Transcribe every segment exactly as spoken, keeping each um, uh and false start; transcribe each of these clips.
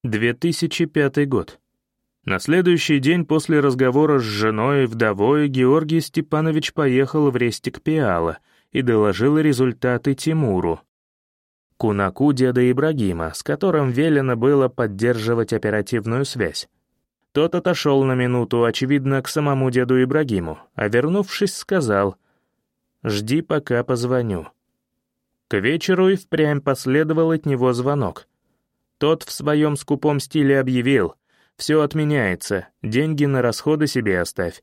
две тысячи пятый год. На следующий день после разговора с женой и вдовой Георгий Степанович поехал в Рестик-Пиала и доложил результаты Тимуру, кунаку деда Ибрагима, с которым велено было поддерживать оперативную связь. Тот отошел на минуту, очевидно, к самому деду Ибрагиму, а вернувшись, сказал: «Жди, пока позвоню». К вечеру и впрямь последовал от него звонок. Тот в своем скупом стиле объявил: «Все отменяется, деньги на расходы себе оставь».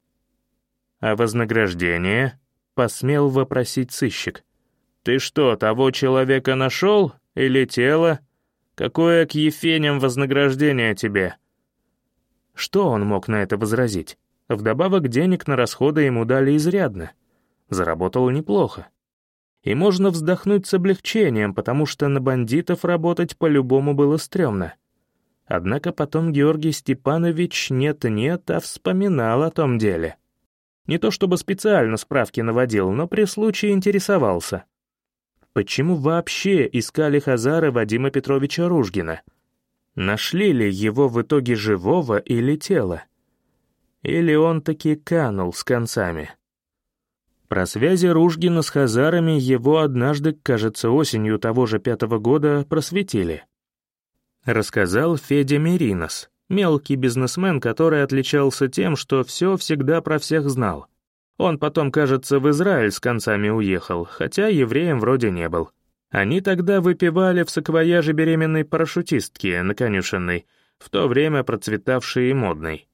«А вознаграждение?» — посмел вопросить сыщик. «Ты что, того человека нашел? Или тело? Какое к ефеням вознаграждение тебе?» Что он мог на это возразить? Вдобавок денег на расходы ему дали изрядно. Заработал неплохо. И можно вздохнуть с облегчением, потому что на бандитов работать по-любому было стрёмно. Однако потом Георгий Степанович нет-нет, а вспоминал о том деле. Не то чтобы специально справки наводил, но при случае интересовался. Почему вообще искали хазары Вадима Петровича Ружгина? Нашли ли его в итоге живого или тело? Или он таки канул с концами? Про связи Ружгина с хазарами его однажды, кажется, осенью того же пятого года просветили. Рассказал Федя Меринос, мелкий бизнесмен, который отличался тем, что все всегда про всех знал. Он потом, кажется, в Израиль с концами уехал, хотя евреем вроде не был. Они тогда выпивали в саквояже беременной парашютистки на конюшенной, в то время процветавшей и модной.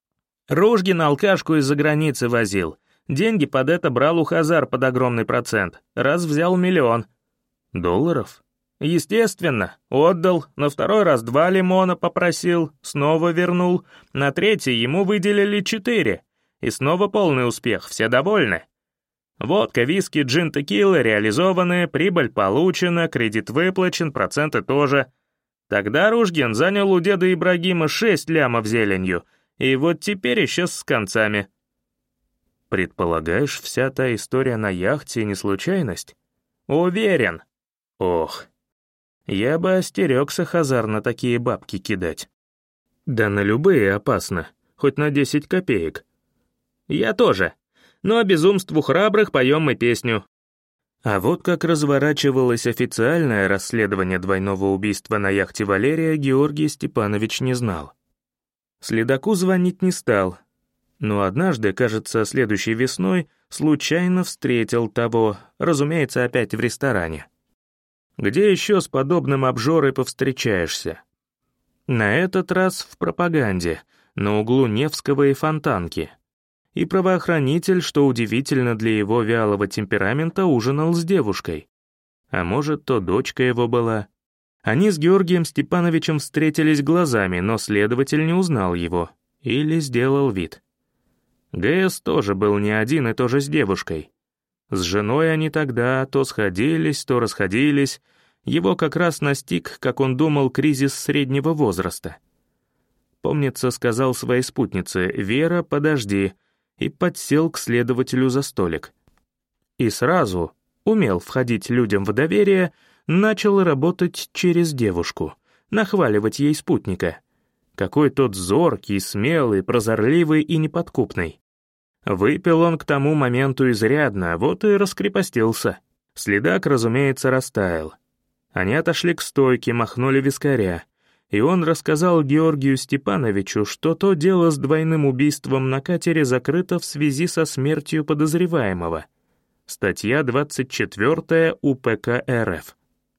Ружгин алкашку из-за границы возил. Деньги под это брал у хазар под огромный процент. Раз взял миллион. Долларов? Естественно. Отдал. На второй раз два лимона попросил. Снова вернул. На третий ему выделили четыре. И снова полный успех. Все довольны. Водка, виски, джин, текила реализованы, прибыль получена, кредит выплачен, проценты тоже. Тогда Ружгин занял у деда Ибрагима шесть лямов зеленью. И вот теперь исчез с концами. Предполагаешь, вся та история на яхте не случайность? Уверен. Ох, я бы остерегся хазар на такие бабки кидать. Да на любые опасно, хоть на десять копеек. Я тоже, но безумству храбрых поем мы песню. А вот как разворачивалось официальное расследование двойного убийства на яхте Валерия, Георгий Степанович не знал. Следаку звонить не стал, но однажды, кажется, следующей весной, случайно встретил того, разумеется, опять в ресторане. Где еще с подобным обжорой повстречаешься? На этот раз в пропаганде, на углу Невского и Фонтанки. И правоохранитель, что удивительно для его вялого темперамента, ужинал с девушкой. А может, то дочка его была. Они с Георгием Степановичем встретились глазами, но следователь не узнал его. Или сделал вид. ГС тоже был не один и тоже с девушкой. С женой они тогда то сходились, то расходились. Его как раз настиг, как он думал, кризис среднего возраста. Помнится, сказал своей спутнице: «Вера, подожди», и подсел к следователю за столик. И сразу, умел входить людям в доверие, начал работать через девушку, нахваливать ей спутника. Какой тот зоркий, смелый, прозорливый и неподкупный. Выпил он к тому моменту изрядно, вот и раскрепостился. Следак, разумеется, растаял. Они отошли к стойке, махнули вискаря, и он рассказал Георгию Степановичу, что то дело с двойным убийством на катере закрыто в связи со смертью подозреваемого. Статья двадцать четвёртая УПК РФ.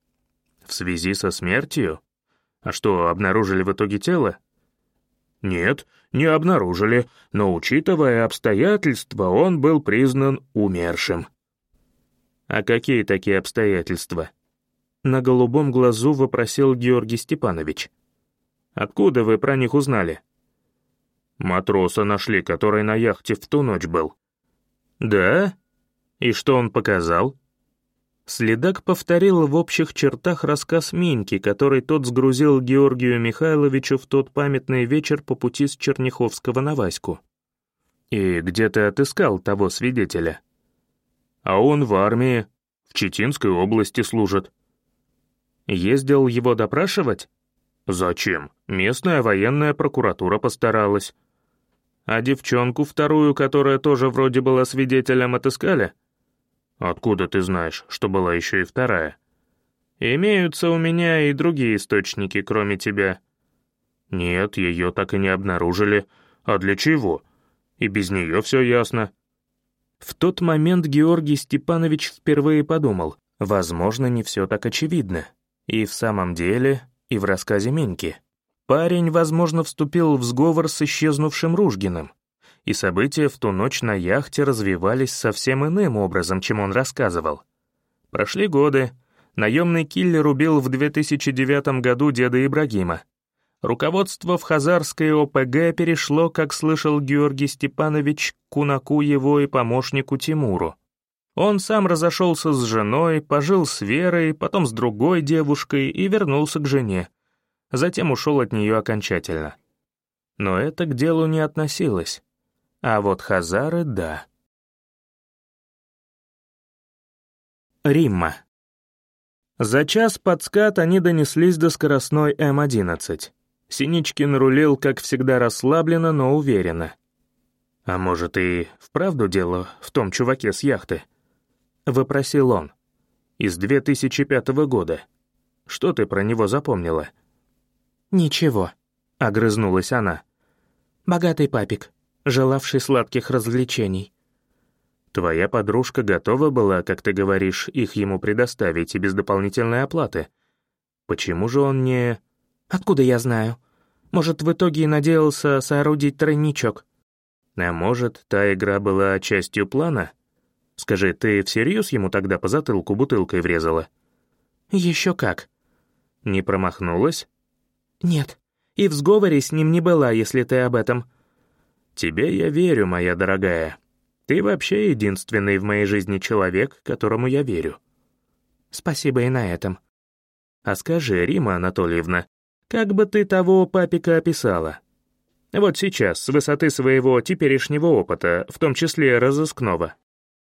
В связи со смертью? А что, обнаружили в итоге тело? Нет, не обнаружили, но, учитывая обстоятельства, он был признан умершим. А какие такие обстоятельства? На голубом глазу вопросил Георгий Степанович. Откуда вы про них узнали? Матроса нашли, который на яхте в ту ночь был. Да? И что он показал? Следак повторил в общих чертах рассказ Миньки, который тот сгрузил Георгию Михайловичу в тот памятный вечер по пути с Черняховского на Ваську. «И где ты отыскал того свидетеля?» «А он в армии, в Читинской области служит». «Ездил его допрашивать?» Зачем? Местная военная прокуратура постаралась. А девчонку вторую, которая тоже вроде была свидетелем, отыскали? Откуда ты знаешь, что была еще и вторая? Имеются у меня и другие источники, кроме тебя. Нет, ее так и не обнаружили. А для чего? И без нее все ясно. В тот момент Георгий Степанович впервые подумал, возможно, не все так очевидно. И в самом деле, и в рассказе Миньки. Парень, возможно, вступил в сговор с исчезнувшим Ружгиным, и события в ту ночь на яхте развивались совсем иным образом, чем он рассказывал. Прошли годы, наемный киллер убил в две тысячи девятом году деда Ибрагима. Руководство в Хазарской О П Г перешло, как слышал Георгий Степанович, к кунаку его и помощнику Тимуру. Он сам разошелся с женой, пожил с Верой, потом с другой девушкой и вернулся к жене. Затем ушел от нее окончательно. Но это к делу не относилось. А вот хазары — да. Римма. За час под скат они донеслись до скоростной М одиннадцать. Синичкин рулил, как всегда, расслабленно, но уверенно. «А может, и вправду дело в том чуваке с яхты?» — вопросил он. «Из две тысячи пятого года. Что ты про него запомнила?» «Ничего», — огрызнулась она. «Богатый папик, желавший сладких развлечений». «Твоя подружка готова была, как ты говоришь, их ему предоставить и без дополнительной оплаты. Почему же он не...» «Откуда я знаю? Может, в итоге и надеялся соорудить тройничок?» «А может, та игра была частью плана? Скажи, ты всерьез ему тогда по затылку бутылкой врезала?» «Еще как». «Не промахнулась?» «Нет, и в сговоре с ним не была, если ты об этом». «Тебе я верю, моя дорогая. Ты вообще единственный в моей жизни человек, которому я верю». «Спасибо и на этом». «А скажи, Римма Анатольевна, как бы ты того папика описала? Вот сейчас, с высоты своего теперешнего опыта, в том числе разыскного».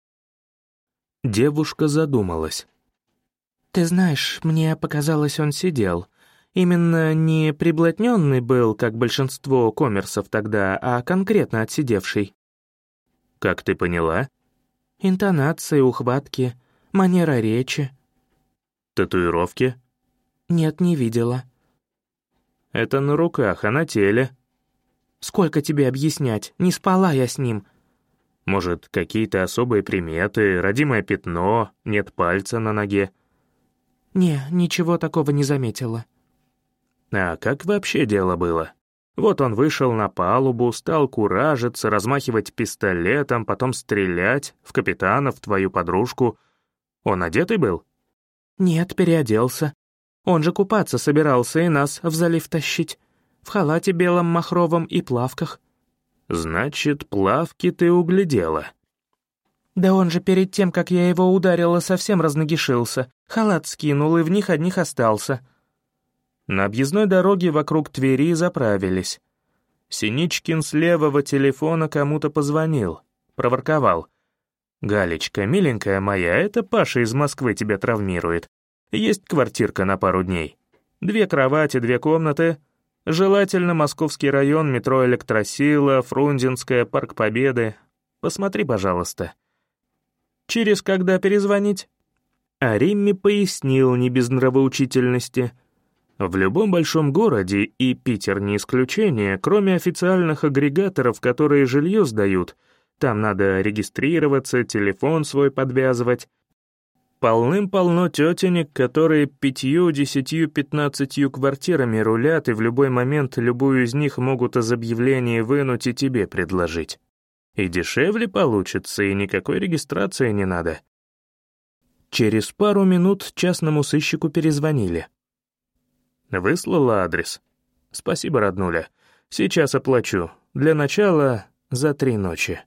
Девушка задумалась. «Ты знаешь, мне показалось, он сидел. Именно не приблотненный был, как большинство коммерсов тогда, а конкретно отсидевший». «Как ты поняла?» «Интонации, ухватки, манера речи». «Татуировки?» «Нет, не видела». «Это на руках, а на теле?» «Сколько тебе объяснять? Не спала я с ним». «Может, какие-то особые приметы, родимое пятно, нет пальца на ноге?» «Не, ничего такого не заметила». «А как вообще дело было? Вот он вышел на палубу, стал куражиться, размахивать пистолетом, потом стрелять в капитана, в твою подружку. Он одетый был?» «Нет, переоделся. Он же купаться собирался и нас в залив тащить. В халате белом махровом и плавках». «Значит, плавки ты углядела?» «Да он же перед тем, как я его ударила, совсем разногишился. Халат скинул и в них одних остался». На объездной дороге вокруг Твери заправились. Синичкин с левого телефона кому-то позвонил, проворковал. «Галечка, миленькая моя, это Паша из Москвы тебя травмирует. Есть квартирка на пару дней. Две кровати, две комнаты. Желательно Московский район, метро Электросила, Фрунзенская, Парк Победы. Посмотри, пожалуйста». «Через когда перезвонить?» А Римме пояснил не без нравоучительности. В любом большом городе, и Питер не исключение, кроме официальных агрегаторов, которые жилье сдают, там надо регистрироваться, телефон свой подвязывать, полным-полно тетенек, которые пятью, десятью, пятнадцатью квартирами рулят и в любой момент любую из них могут из объявления вынуть и тебе предложить. И дешевле получится, и никакой регистрации не надо. Через пару минут частному сыщику перезвонили. «Выслала адрес?» «Спасибо, роднуля. Сейчас оплачу. Для начала за три ночи».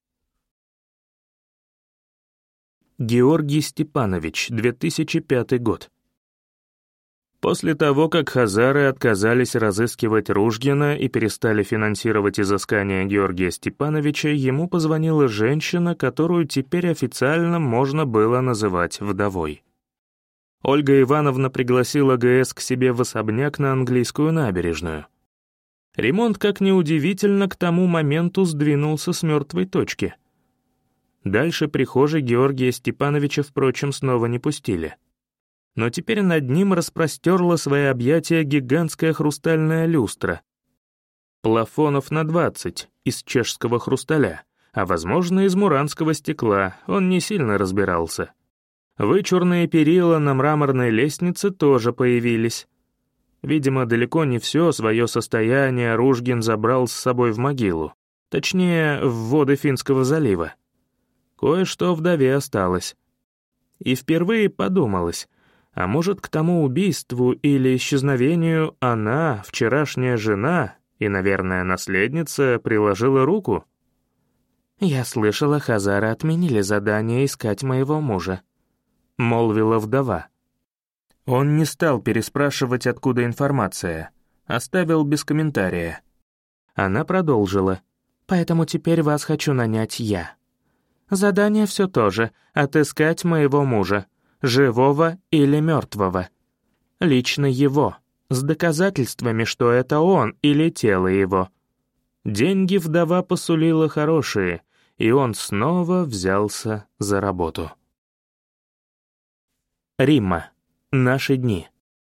Георгий Степанович, две тысячи пятый год. После того, как хазары отказались разыскивать Ружгина и перестали финансировать изыскания Георгия Степановича, ему позвонила женщина, которую теперь официально можно было называть вдовой. Ольга Ивановна пригласила ГС к себе в особняк на английскую набережную. Ремонт, как ни удивительно, к тому моменту сдвинулся с мертвой точки. Дальше прихожей Георгия Степановича, впрочем, снова не пустили. Но теперь над ним распростерла свои объятия гигантская хрустальная люстра. Плафонов на двадцать, из чешского хрусталя, а, возможно, из муранского стекла, он не сильно разбирался. Вычурные перила на мраморной лестнице тоже появились. Видимо, далеко не все свое состояние Ружгин забрал с собой в могилу, точнее, в воды Финского залива. Кое-что вдове осталось. И впервые подумалось, а может, к тому убийству или исчезновению она, вчерашняя жена и, наверное, наследница, приложила руку? «Я слышала, хазары отменили задание искать моего мужа», — молвила вдова. Он не стал переспрашивать, откуда информация, оставил без комментария. Она продолжила. «Поэтому теперь вас хочу нанять я. Задание все то же — отыскать моего мужа, живого или мертвого. Лично его, с доказательствами, что это он или тело его». Деньги вдова посулила хорошие, и он снова взялся за работу. Римма. Наши дни.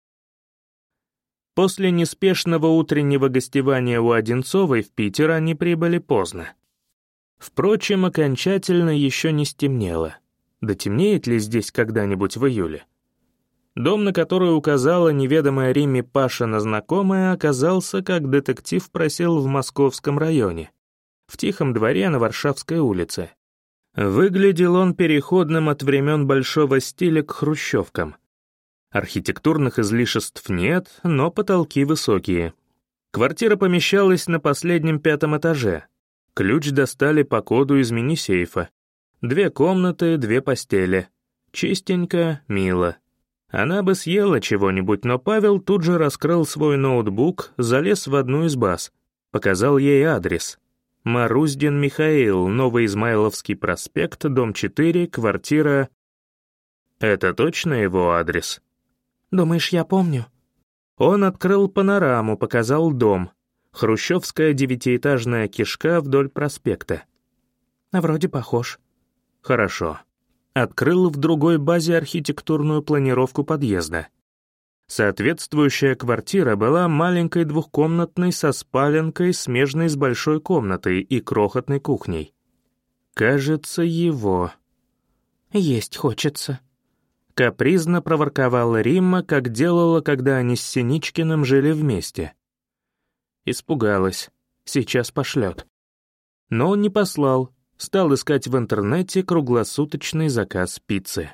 После неспешного утреннего гостевания у Одинцовой в Питер они прибыли поздно. Впрочем, окончательно еще не стемнело. Да темнеет ли здесь когда-нибудь в июле? Дом, на который указала неведомая Римме Пашина знакомая, оказался, как детектив просил, в Московском районе, в тихом дворе на Варшавской улице. Выглядел он переходным от времен большого стиля к хрущевкам. Архитектурных излишеств нет, но потолки высокие. Квартира помещалась на последнем пятом этаже. Ключ достали по коду из мини-сейфа. Две комнаты, две постели. Чистенько, мило. Она бы съела чего-нибудь, но Павел тут же раскрыл свой ноутбук, залез в одну из баз. Показал ей адрес. Маруздин Михаил, Новоизмайловский проспект, дом четыре, квартира... Это точно его адрес? «Думаешь, я помню?» Он открыл панораму, показал дом. Хрущевская девятиэтажная кишка вдоль проспекта. «Вроде похож». «Хорошо». Открыл в другой базе архитектурную планировку подъезда. Соответствующая квартира была маленькой двухкомнатной со спаленкой, смежной с большой комнатой и крохотной кухней. Кажется, его. «Есть хочется», — капризно проворковала Римма, как делала, когда они с Синичкиным жили вместе. Испугалась. Сейчас пошлет. Но он не послал. Стал искать в интернете круглосуточный заказ пиццы.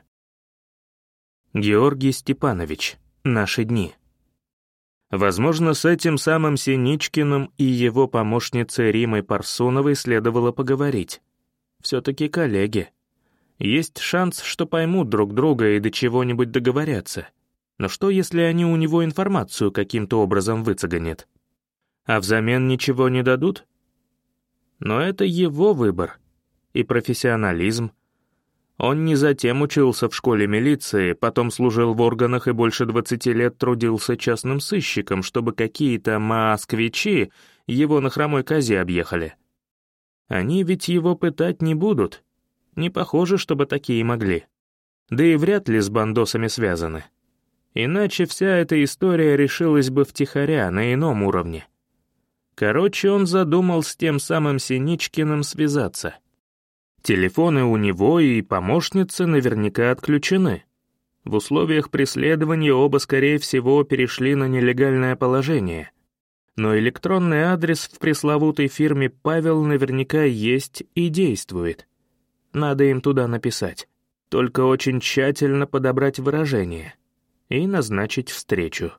Георгий Степанович. Наши дни. Возможно, с этим самым Синичкиным и его помощницей Риммой Парсуновой следовало поговорить. Все-таки коллеги. Есть шанс, что поймут друг друга и до чего-нибудь договорятся. Но что, если они у него информацию каким-то образом выцеганят? А взамен ничего не дадут? Но это его выбор. И профессионализм. Он не затем учился в школе милиции, потом служил в органах и больше двадцати лет трудился частным сыщиком, чтобы какие-то москвичи его на хромой козе объехали. Они ведь его пытать не будут. Не похоже, чтобы такие могли. Да и вряд ли с бандосами связаны. Иначе вся эта история решилась бы втихаря, на ином уровне. Короче, он задумал с тем самым Синичкиным связаться. Телефоны у него и помощницы наверняка отключены. В условиях преследования оба, скорее всего, перешли на нелегальное положение. Но электронный адрес в пресловутой фирме «Павел» наверняка есть и действует. Надо им туда написать. Только очень тщательно подобрать выражение. И назначить встречу.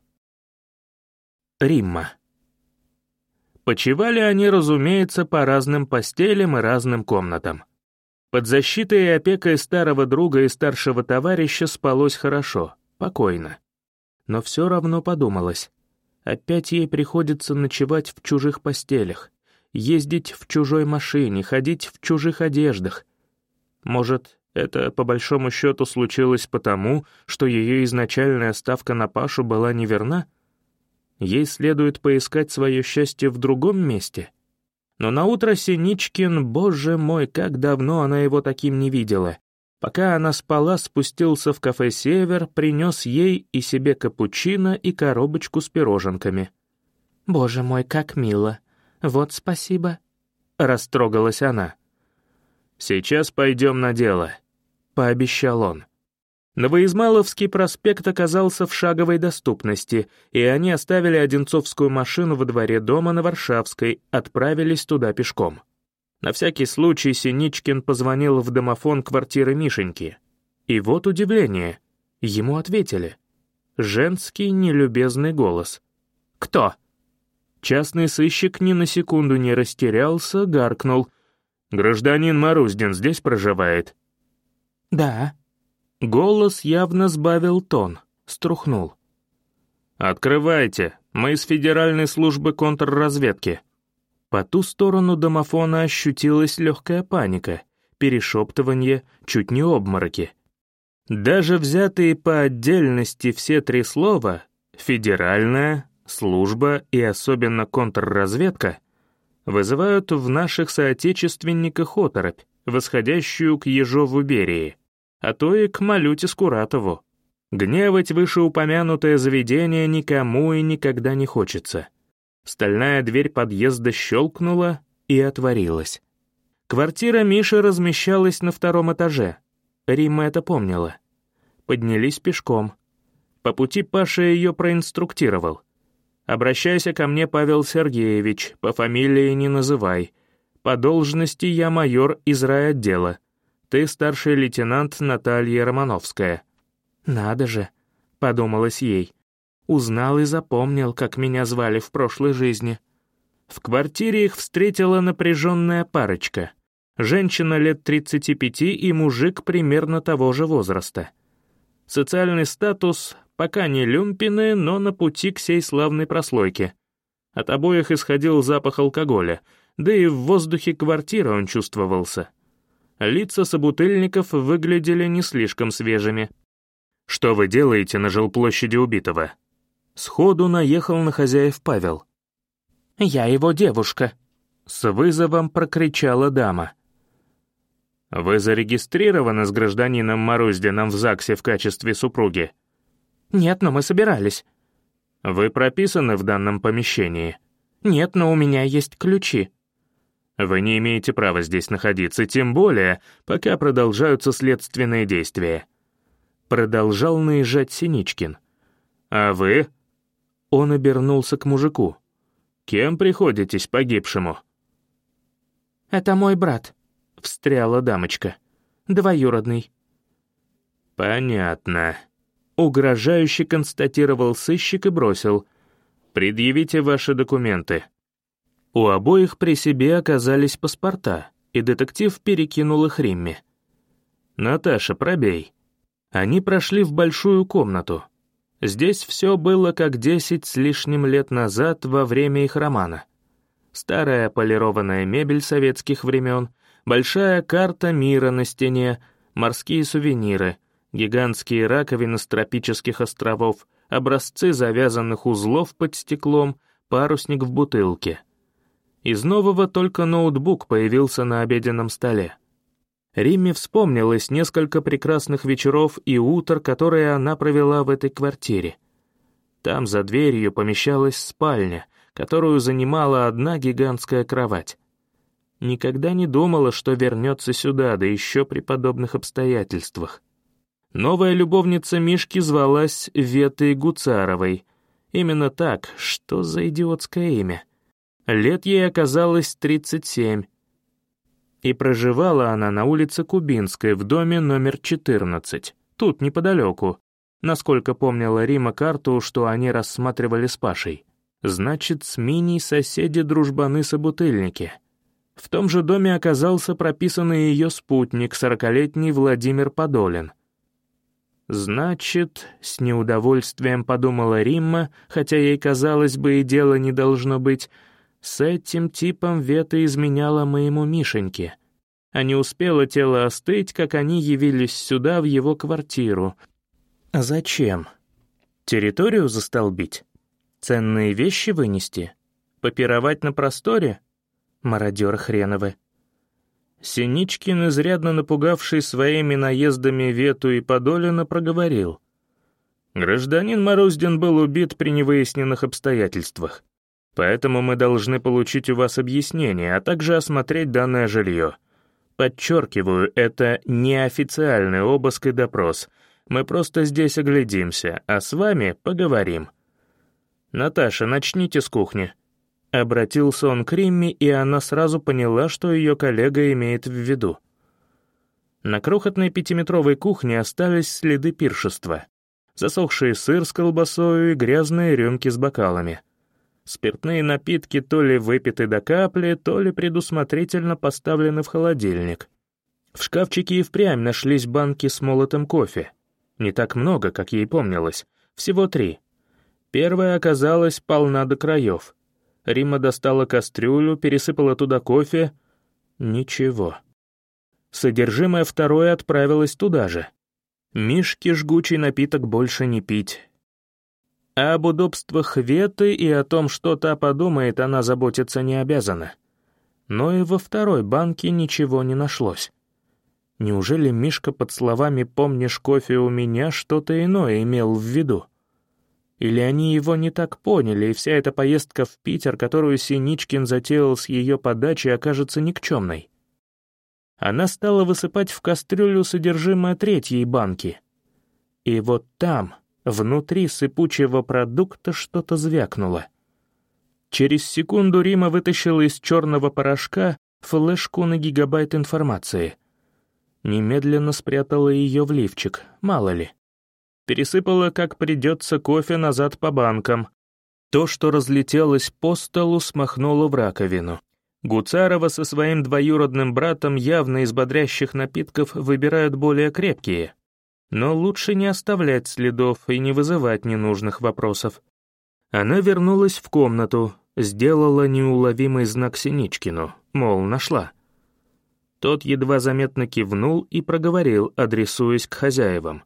Римма. Почивали они, разумеется, по разным постелям и разным комнатам. Под защитой и опекой старого друга и старшего товарища спалось хорошо, покойно. Но все равно подумалось. Опять ей приходится ночевать в чужих постелях, ездить в чужой машине, ходить в чужих одеждах. Может, Это, по большому счету, случилось потому, что ее изначальная ставка на Пашу была неверна? Ей следует поискать свое счастье в другом месте? Но наутро Синичкин, боже мой, как давно она его таким не видела. Пока она спала, спустился в кафе «Север», принес ей и себе капучино и коробочку с пироженками. «Боже мой, как мило! Вот спасибо!» — растрогалась она. «Сейчас пойдем на дело», — пообещал он. Новоизмайловский проспект оказался в шаговой доступности, и они оставили одинцовскую машину во дворе дома на Варшавской, отправились туда пешком. На всякий случай Синичкин позвонил в домофон квартиры Мишеньки. И вот удивление. Ему ответили. Женский нелюбезный голос. «Кто?» Частный сыщик ни на секунду не растерялся, гаркнул. «Гражданин Маруздин здесь проживает?» «Да». Голос явно сбавил тон, струхнул. «Открывайте, мы из Федеральной службы контрразведки». По ту сторону домофона ощутилась легкая паника, перешептывание, чуть не обмороки. Даже взятые по отдельности все три слова «федеральная», «служба» и особенно «контрразведка» вызывают в наших соотечественниках оторопь, восходящую к Ежову Берии, а то и к Малюте Скуратову. Гневать вышеупомянутое заведение никому и никогда не хочется. Стальная дверь подъезда щелкнула и отворилась. Квартира Миши размещалась на втором этаже. Римма это помнила. Поднялись пешком. По пути Паша ее проинструктировал. «Обращайся ко мне, Павел Сергеевич, по фамилии не называй. По должности я майор из райотдела. Ты старший лейтенант Наталья Романовская». «Надо же», — подумалось ей. Узнал и запомнил, как меня звали в прошлой жизни. В квартире их встретила напряженная парочка. Женщина лет тридцати пяти и мужик примерно того же возраста. Социальный статус пока не люмпины, но на пути к сей славной прослойке. От обоих исходил запах алкоголя, да и в воздухе квартиры он чувствовался. Лица собутыльников выглядели не слишком свежими. «Что вы делаете на жилплощади убитого?» Сходу наехал на хозяев Павел. «Я его девушка», — с вызовом прокричала дама. «Вы зарегистрированы с гражданином Маруздиным в ЗАГСе в качестве супруги?» «Нет, но мы собирались». «Вы прописаны в данном помещении?» «Нет, но у меня есть ключи». «Вы не имеете права здесь находиться, тем более, пока продолжаются следственные действия». Продолжал наезжать Синичкин. «А вы?» Он обернулся к мужику. «Кем приходитесь погибшему?» «Это мой брат», — встряла дамочка. «Двоюродный». «Понятно», — угрожающе констатировал сыщик и бросил. «Предъявите ваши документы». У обоих при себе оказались паспорта, и детектив перекинул их Римме. «Наташа, пробей». Они прошли в большую комнату. Здесь все было как десять с лишним лет назад во время их романа. Старая полированная мебель советских времен, большая карта мира на стене, морские сувениры, гигантские раковины с тропических островов, образцы завязанных узлов под стеклом, парусник в бутылке. Из нового только ноутбук появился на обеденном столе. Римме вспомнилось несколько прекрасных вечеров и утр, которые она провела в этой квартире. Там за дверью помещалась спальня, которую занимала одна гигантская кровать. Никогда не думала, что вернется сюда, да еще при подобных обстоятельствах. Новая любовница Мишки звалась Ветой Гуцаровой. Именно так, что за идиотское имя. Лет ей оказалось тридцать семь. И проживала она на улице Кубинской в доме номер четырнадцать, тут неподалеку, насколько помнила Рима карту, что они рассматривали с Пашей. Значит, с Миней соседи-дружбаны-собутыльники. В том же доме оказался прописанный ее спутник, сорокалетний Владимир Подолин. Значит, с неудовольствием подумала Римма, хотя ей казалось бы и дело не должно быть, с этим типом Вета изменяла моему Мишеньке. а не успело тело остыть, как они явились сюда, в его квартиру. А зачем? Территорию застолбить? Ценные вещи вынести? Попировать на просторе? Мародеры хреновы. Синичкин, изрядно напугавший своими наездами Вету и Подолина, проговорил. «Гражданин Мороздин был убит при невыясненных обстоятельствах. Поэтому мы должны получить у вас объяснение, а также осмотреть данное жилье. Подчеркиваю, это неофициальный обыск и допрос. Мы просто здесь оглядимся, а с вами поговорим. Наташа, начните с кухни». Обратился он к Римме, и она сразу поняла, что ее коллега имеет в виду. На крохотной пятиметровой кухне остались следы пиршества. Засохший сыр с колбасой и грязные рюмки с бокалами. Спиртные напитки то ли выпиты до капли, то ли предусмотрительно поставлены в холодильник. В шкафчике и впрямь нашлись банки с молотым кофе. Не так много, как ей помнилось, всего три. Первая оказалась полна до краев. Римма достала кастрюлю, пересыпала туда кофе. Ничего. Содержимое второй отправилось туда же. Мишке жгучий напиток больше не пить. А об удобствах Веты и о том, что та подумает, она заботиться не обязана. Но и во второй банке ничего не нашлось. Неужели Мишка под словами «помнишь кофе у меня» что-то иное имел в виду? Или они его не так поняли, и вся эта поездка в Питер, которую Синичкин затеял с ее подачи, окажется никчемной? Она стала высыпать в кастрюлю содержимое третьей банки. И вот там, внутри сыпучего продукта, что-то звякнуло. Через секунду Римма вытащила из черного порошка флешку на гигабайт информации. Немедленно спрятала ее в лифчик, мало ли. Пересыпала, как придется, кофе назад по банкам. То, что разлетелось по столу, смахнуло в раковину. Гуцарова со своим двоюродным братом явно из бодрящих напитков выбирают более крепкие. Но лучше не оставлять следов и не вызывать ненужных вопросов. Она вернулась в комнату, сделала неуловимый знак Синичкину, мол, нашла. Тот едва заметно кивнул и проговорил, адресуясь к хозяевам.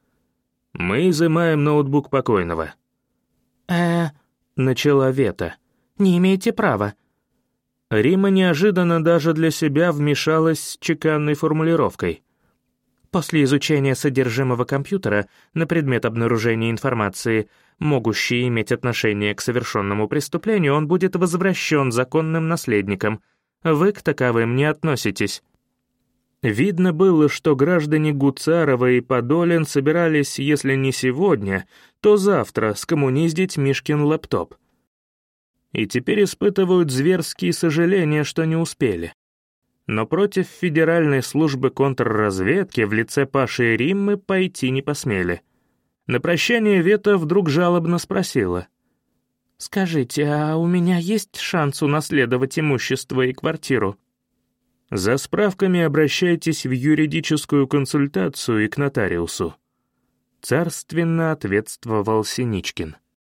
«Мы изымаем ноутбук покойного». «Э-э», — начала Вета, — «не имеете права». Римма неожиданно даже для себя вмешалась с чеканной формулировкой. «После изучения содержимого компьютера на предмет обнаружения информации, могущей иметь отношение к совершенному преступлению, он будет возвращен законным наследникам. Вы к таковым не относитесь». Видно было, что граждане Гуцарова и Подолин собирались, если не сегодня, то завтра скоммуниздить Мишкин лэптоп. И теперь испытывают зверские сожаления, что не успели. Но против Федеральной службы контрразведки в лице Паши и Риммы пойти не посмели. На прощание Вета вдруг жалобно спросила. «Скажите, а у меня есть шанс унаследовать имущество и квартиру?» «За справками обращайтесь в юридическую консультацию и к нотариусу», — царственно ответствовал Синичкин.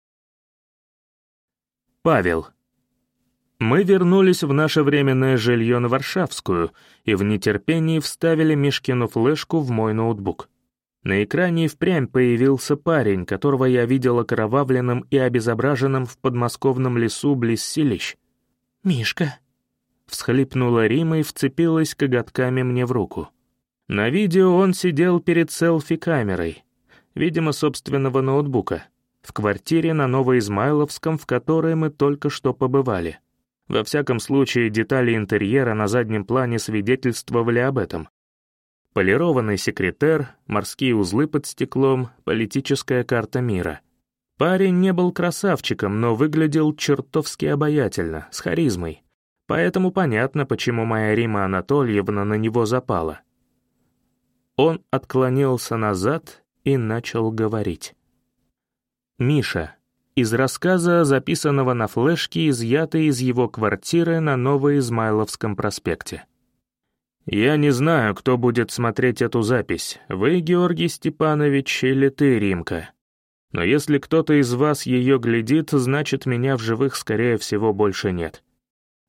Павел. Мы вернулись в наше временное жилье на Варшавскую и в нетерпении вставили Мишкину флешку в мой ноутбук. На экране впрямь появился парень, которого я видел окровавленным и обезображенным в подмосковном лесу близ селищ. «Мишка», — всхлипнула Римма и вцепилась коготками мне в руку. На видео он сидел перед селфи-камерой, видимо, собственного ноутбука, в квартире на Новоизмайловском, в которой мы только что побывали. Во всяком случае, детали интерьера на заднем плане свидетельствовали об этом. Полированный секретер, морские узлы под стеклом, политическая карта мира. Парень не был красавчиком, но выглядел чертовски обаятельно, с харизмой. Поэтому понятно, почему моя Римма Анатольевна на него запала. Он отклонился назад и начал говорить. Миша. Из рассказа, записанного на флешке, изъятый из его квартиры на Новоизмайловском проспекте. «Я не знаю, кто будет смотреть эту запись, вы, Георгий Степанович, или ты, Римка. Но если кто-то из вас ее глядит, значит, меня в живых, скорее всего, больше нет.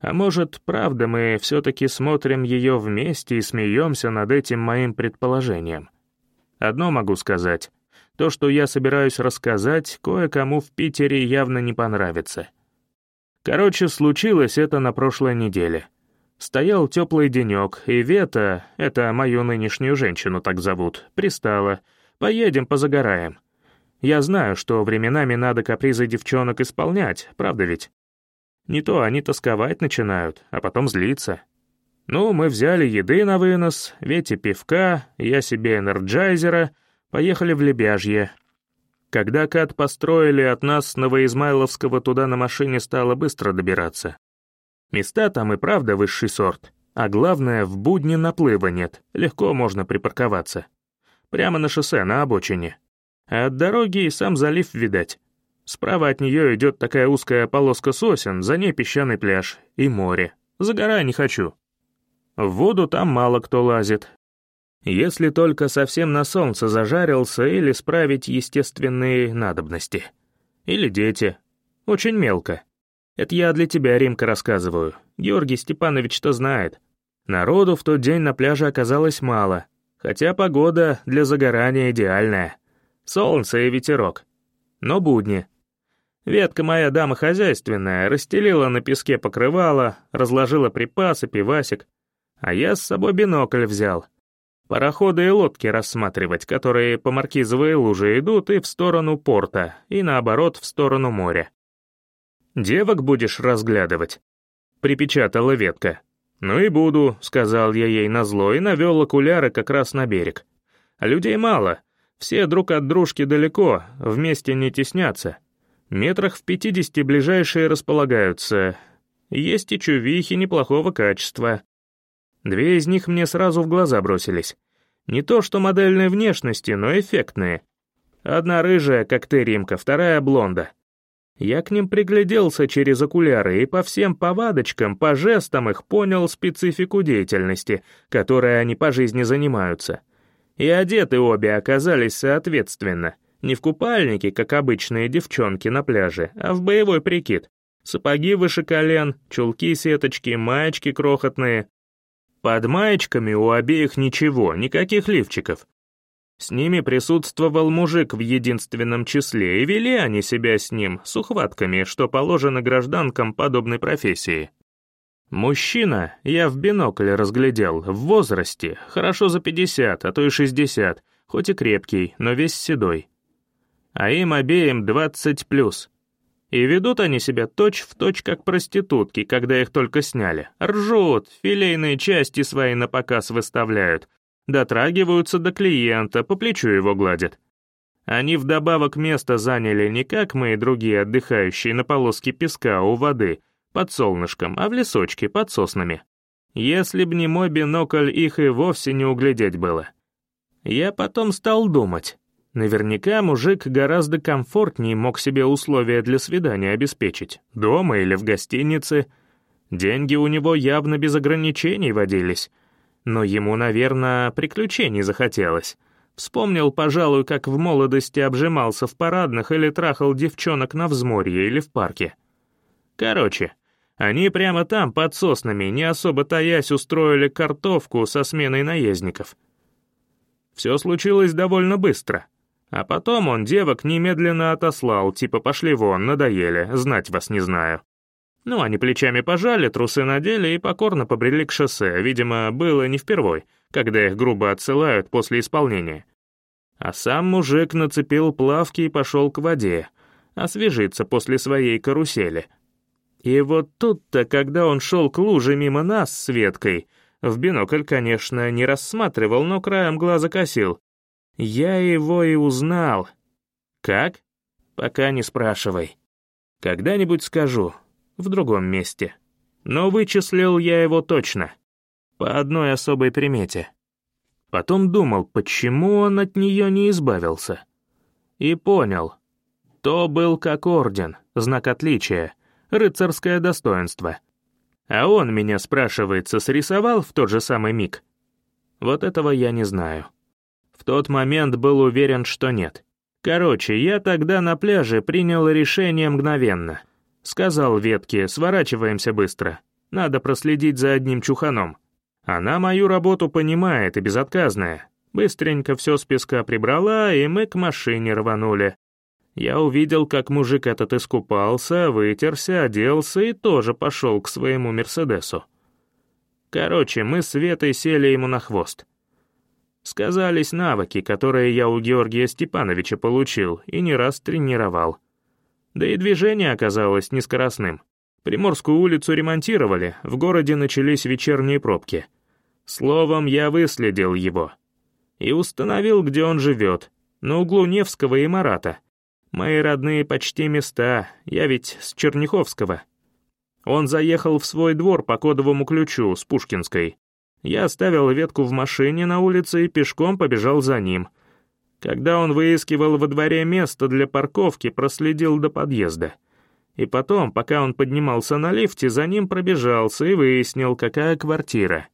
А может, правда, мы все-таки смотрим ее вместе и смеемся над этим моим предположением. Одно могу сказать. То, что я собираюсь рассказать, кое-кому в Питере явно не понравится. Короче, случилось это на прошлой неделе. Стоял теплый денек, и Вета, это мою нынешнюю женщину так зовут, пристала. Поедем позагораем. Я знаю, что временами надо капризы девчонок исполнять, правда ведь? Не то они тосковать начинают, а потом злиться. Ну, мы взяли еды на вынос, Вете пивка, я себе энерджайзера, поехали в Лебяжье. Когда Кат построили, от нас с Новоизмайловского туда на машине стало быстро добираться. Места там и правда высший сорт, а главное, в будни наплыва нет, легко можно припарковаться. Прямо на шоссе, на обочине. А от дороги и сам залив видать. Справа от нее идет такая узкая полоска сосен, за ней песчаный пляж и море. Загорай не хочу. В воду там мало кто лазит. Если только совсем на солнце зажарился или справить естественные надобности. Или дети. Очень мелко. Это я для тебя, Римка, рассказываю. Георгий Степанович-то знает. Народу в тот день на пляже оказалось мало, хотя погода для загорания идеальная. Солнце и ветерок. Но будни. Ветка моя дама хозяйственная, расстелила на песке покрывало, разложила припасы, пивасик. А я с собой бинокль взял. Пароходы и лодки рассматривать, которые по Маркизовой луже идут и в сторону порта, и наоборот в сторону моря. «Девок будешь разглядывать?» — припечатала Ветка. «Ну и буду», — сказал я ей назло и навел окуляры как раз на берег. А людей мало, все друг от дружки далеко, вместе не теснятся. Метрах в пятидесяти ближайшие располагаются. Есть и чувихи неплохого качества. Две из них мне сразу в глаза бросились. Не то что модельной внешности, но эффектные. Одна рыжая, как ты, Римка, вторая блонда. Я к ним пригляделся через окуляры и по всем повадочкам, по жестам их понял специфику деятельности, которой они по жизни занимаются. И одеты обе оказались соответственно. Не в купальнике, как обычные девчонки на пляже, а в боевой прикид. Сапоги выше колен, чулки-сеточки, маечки крохотные. Под маечками у обеих ничего, никаких лифчиков. С ними присутствовал мужик в единственном числе, и вели они себя с ним с ухватками, что положено гражданкам подобной профессии. Мужчина, я в бинокль разглядел, в возрасте, хорошо за пятьдесят, а то и шестьдесят, хоть и крепкий, но весь седой. А им обеим двадцать плюс. И ведут они себя точь-в-точь, как проститутки, когда их только сняли. Ржут, филейные части свои на показ выставляют, дотрагиваются до клиента, по плечу его гладят. Они вдобавок место заняли не как мы и другие отдыхающие на полоске песка у воды, под солнышком, а в лесочке под соснами. Если б не мой бинокль, их и вовсе не углядеть было. Я потом стал думать. Наверняка мужик гораздо комфортнее мог себе условия для свидания обеспечить, дома или в гостинице. Деньги у него явно без ограничений водились. Но ему, наверное, приключений захотелось. Вспомнил, пожалуй, как в молодости обжимался в парадных или трахал девчонок на взморье или в парке. Короче, они прямо там, под соснами, не особо таясь, устроили картовку со сменой наездников. Все случилось довольно быстро. А потом он девок немедленно отослал, типа «пошли вон, надоели, знать вас не знаю». Ну, они плечами пожали, трусы надели и покорно побрели к шоссе, видимо, было не впервой, когда их грубо отсылают после исполнения. А сам мужик нацепил плавки и пошел к воде, освежиться после своей карусели. И вот тут-то, когда он шел к луже мимо нас с Светкой, в бинокль, конечно, не рассматривал, но краем глаза косил, я его и узнал. Как? Пока не спрашивай. Когда-нибудь скажу, в другом месте. Но вычислил я его точно, по одной особой примете. Потом думал, почему он от нее не избавился. И понял. То был как орден, знак отличия, рыцарское достоинство. А он меня, спрашивается, срисовал в тот же самый миг? Вот этого я не знаю. В тот момент был уверен, что нет. Короче, я тогда на пляже принял решение мгновенно. Сказал Ветке, сворачиваемся быстро. Надо проследить за одним чуханом. Она мою работу понимает и безотказная. Быстренько все с песка прибрала, и мы к машине рванули. Я увидел, как мужик этот искупался, вытерся, оделся и тоже пошел к своему «Мерседесу». Короче, мы с Светой сели ему на хвост. Сказались навыки, которые я у Георгия Степановича получил и не раз тренировал. Да и движение оказалось нескоростным. Приморскую улицу ремонтировали, в городе начались вечерние пробки. Словом, я выследил его. И установил, где он живет, на углу Невского и Марата. Мои родные почти места, я ведь с Черняховского. Он заехал в свой двор по кодовому ключу с Пушкинской. Я оставил ветку в машине на улице и пешком побежал за ним. Когда он выискивал во дворе место для парковки, проследил до подъезда. И потом, пока он поднимался на лифте, за ним пробежался и выяснил, какая квартира.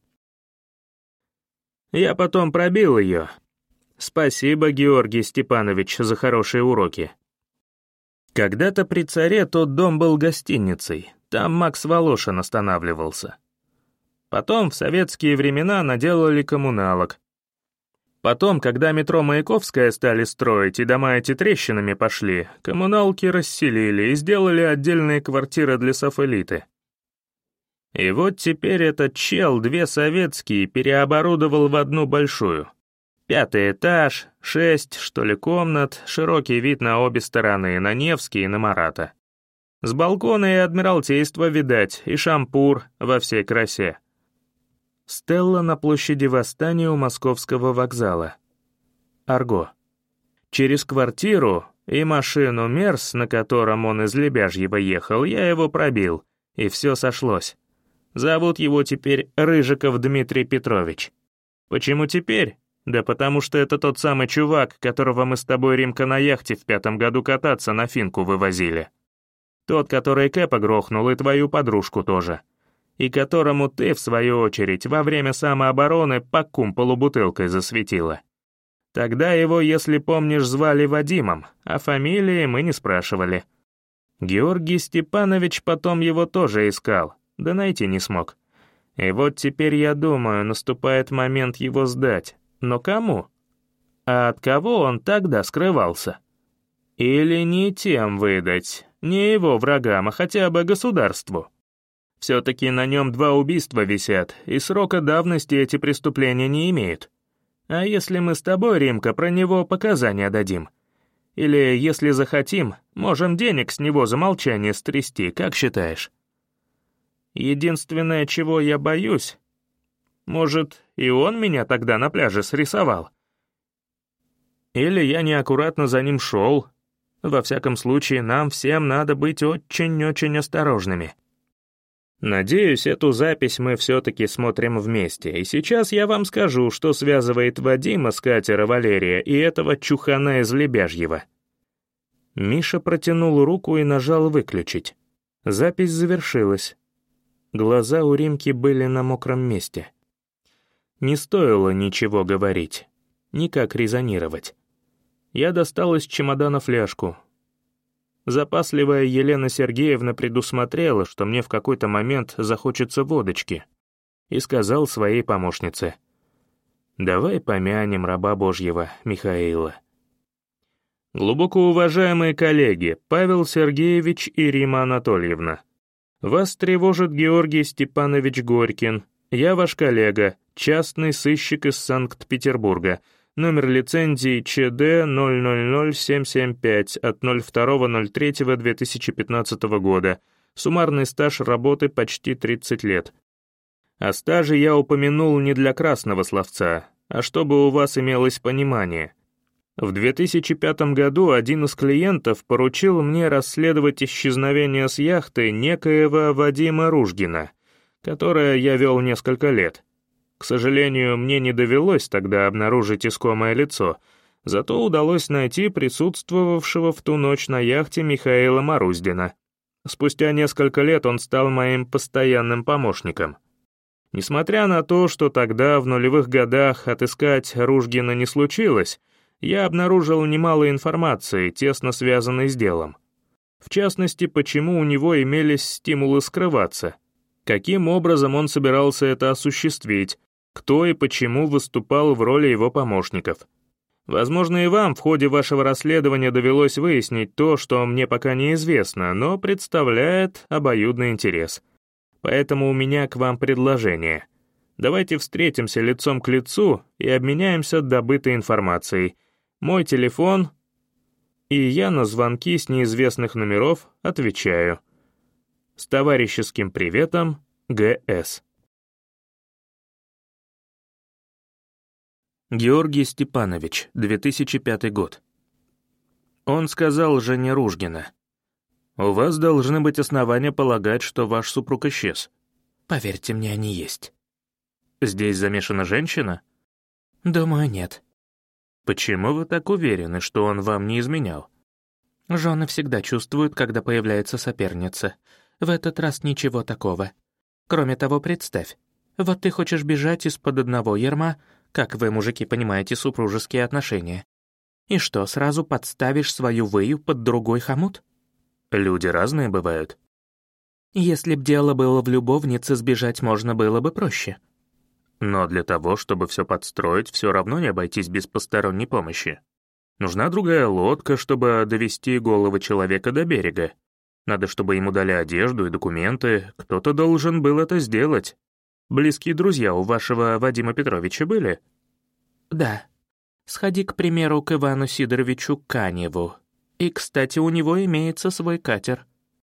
Я потом пробил ее. Спасибо, Георгий Степанович, за хорошие уроки. Когда-то при царе тот дом был гостиницей, там Макс Волошин останавливался. Потом в советские времена наделали коммуналок. Потом, когда метро Маяковская стали строить и дома эти трещинами пошли, коммуналки расселили и сделали отдельные квартиры для софэлиты. И вот теперь этот чел две советские переоборудовал в одну большую. Пятый этаж, шесть, что ли, комнат, широкий вид на обе стороны, на Невский и на Марата. С балкона и Адмиралтейства видать, и Шампур во всей красе. Стелла на площади Восстания у Московского вокзала. Арго. Через квартиру и машину Мерс, на котором он из Лебяжьего ехал, я его пробил, и все сошлось. Зовут его теперь Рыжиков Дмитрий Петрович. Почему теперь? Да потому что это тот самый чувак, которого мы с тобой, Римка, на яхте в пятом году кататься на Финку вывозили. Тот, который Кэпа грохнул, и твою подружку тоже. И которому ты, в свою очередь, во время самообороны по кумполу бутылкой засветила. Тогда его, если помнишь, звали Вадимом, а фамилии мы не спрашивали. Георгий Степанович потом его тоже искал, да найти не смог. И вот теперь, я думаю, наступает момент его сдать. Но кому? А от кого он тогда скрывался? Или не тем выдать, не его врагам, а хотя бы государству? Все-таки на нем два убийства висят, и срока давности эти преступления не имеют. А если мы с тобой, Римка, про него показания дадим? Или, если захотим, можем денег с него за молчание стрясти, как считаешь? Единственное, чего я боюсь... Может, и он меня тогда на пляже срисовал? Или я неаккуратно за ним шел? Во всяком случае, нам всем надо быть очень-очень осторожными. Надеюсь, эту запись мы все-таки смотрим вместе, и сейчас я вам скажу, что связывает Вадима с катера Валерия и этого чухана из Лебяжьего. Миша протянул руку и нажал «выключить». Запись завершилась. Глаза у Римки были на мокром месте. Не стоило ничего говорить, никак резонировать. Я достал из чемодана фляжку. Запасливая Елена Сергеевна предусмотрела, что мне в какой-то момент захочется водочки, и сказал своей помощнице: «Давай помянем раба Божьего Михаила». Глубоко уважаемые коллеги, Павел Сергеевич и Рима Анатольевна, вас тревожит Георгий Степанович Горькин, я ваш коллега, частный сыщик из Санкт-Петербурга, номер лицензии ЧД ноль ноль ноль семь семь пять от ноль второго ноль третьего две тысячи пятнадцатого года, суммарный стаж работы почти тридцать лет. О стаже я упомянул не для красного словца, а чтобы у вас имелось понимание. В две тысячи пятом году один из клиентов поручил мне расследовать исчезновение с яхты некоего Вадима Ружгина, которое я вел несколько лет. К сожалению, мне не довелось тогда обнаружить искомое лицо, зато удалось найти присутствовавшего в ту ночь на яхте Михаила Маруздина. Спустя несколько лет он стал моим постоянным помощником. Несмотря на то, что тогда, в нулевых годах, отыскать Ружгина не случилось, я обнаружил немало информации, тесно связанной с делом. В частности, почему у него имелись стимулы скрываться. Каким образом он собирался это осуществить, кто и почему выступал в роли его помощников. Возможно, и вам в ходе вашего расследования довелось выяснить то, что мне пока неизвестно, но представляет обоюдный интерес. Поэтому у меня к вам предложение. Давайте встретимся лицом к лицу и обменяемся добытой информацией. Мой телефон, и я на звонки с неизвестных номеров отвечаю. С товарищеским приветом, ГС. Георгий Степанович, две тысячи пятый год. Он сказал Жене Ружгина: «У вас должны быть основания полагать, что ваш супруг исчез». «Поверьте мне, они есть». «Здесь замешана женщина?» «Думаю, нет». «Почему вы так уверены, что он вам не изменял?» «Жены всегда чувствуют, когда появляется соперница. В этот раз ничего такого. Кроме того, представь, вот ты хочешь бежать из-под одного ярма, как вы, мужики, понимаете супружеские отношения. И что, сразу подставишь свою выю под другой хомут?» «Люди разные бывают». «Если б дело было в любовнице, сбежать можно было бы проще». «Но для того, чтобы все подстроить, все равно не обойтись без посторонней помощи. Нужна другая лодка, чтобы довести голову человека до берега. Надо, чтобы ему дали одежду и документы. Кто-то должен был это сделать. Близкие друзья у вашего Вадима Петровича были?» «Да. Сходи, к примеру, к Ивану Сидоровичу Каневу. И, кстати, у него имеется свой катер».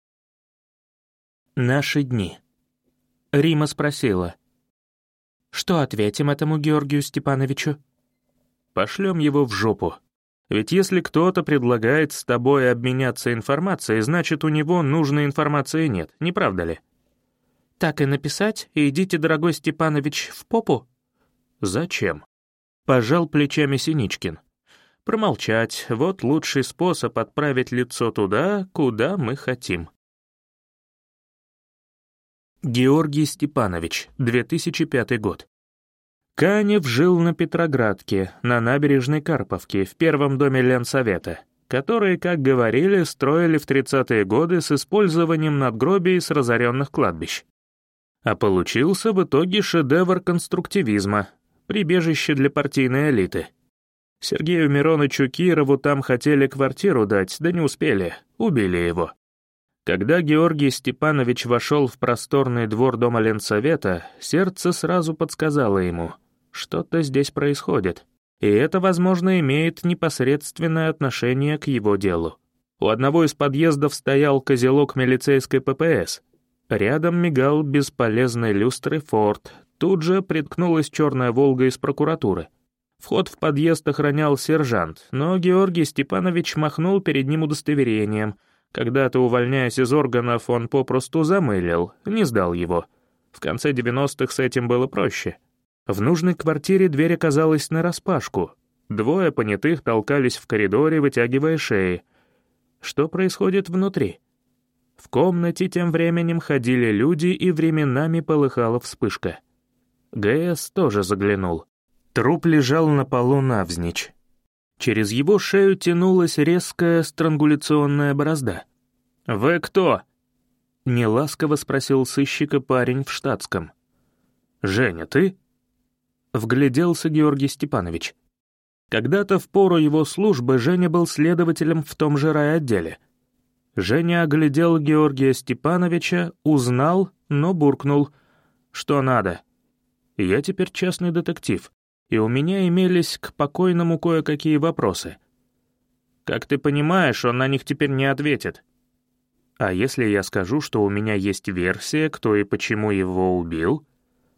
Наши дни. Рима спросила: «Что ответим этому Георгию Степановичу?» «Пошлем его в жопу. Ведь если кто-то предлагает с тобой обменяться информацией, значит, у него нужной информации нет, не правда ли?» «Так и написать? Идите, дорогой Степанович, в попу?» «Зачем?» — пожал плечами Синичкин. «Промолчать — вот лучший способ отправить лицо туда, куда мы хотим». Георгий Степанович, две тысячи пятый год. Канев жил на Петроградке, на набережной Карповки, в первом доме Ленсовета, который, как говорили, строили в тридцатые годы с использованием надгробий с разоренных кладбищ. А получился в итоге шедевр конструктивизма, прибежище для партийной элиты. Сергею Миронычу Кирову там хотели квартиру дать, да не успели, убили его. Когда Георгий Степанович вошел в просторный двор дома Ленсовета, сердце сразу подсказало ему, что-то здесь происходит, и это, возможно, имеет непосредственное отношение к его делу. У одного из подъездов стоял козелок милицейской ППС. Рядом мигал бесполезной люстрой «Форд», тут же приткнулась черная «Волга» из прокуратуры. Вход в подъезд охранял сержант, но Георгий Степанович махнул перед ним удостоверением. Когда-то, увольняясь из органов, он попросту замылил, не сдал его. В конце девяностых с этим было проще. В нужной квартире дверь оказалась нараспашку. Двое понятых толкались в коридоре, вытягивая шеи. Что происходит внутри? В комнате тем временем ходили люди, и временами полыхала вспышка. ГС тоже заглянул. Труп лежал на полу навзничь. Через его шею тянулась резкая странгуляционная борозда. «Вы кто?» — неласково спросил сыщика парень в штатском. «Женя, ты?» — вгляделся Георгий Степанович. Когда-то в пору его службы Женя был следователем в том же райотделе. Женя оглядел Георгия Степановича, узнал, но буркнул. «Что надо?» «Я теперь частный детектив, и у меня имелись к покойному кое-какие вопросы. Как ты понимаешь, он на них теперь не ответит. А если я скажу, что у меня есть версия, кто и почему его убил?»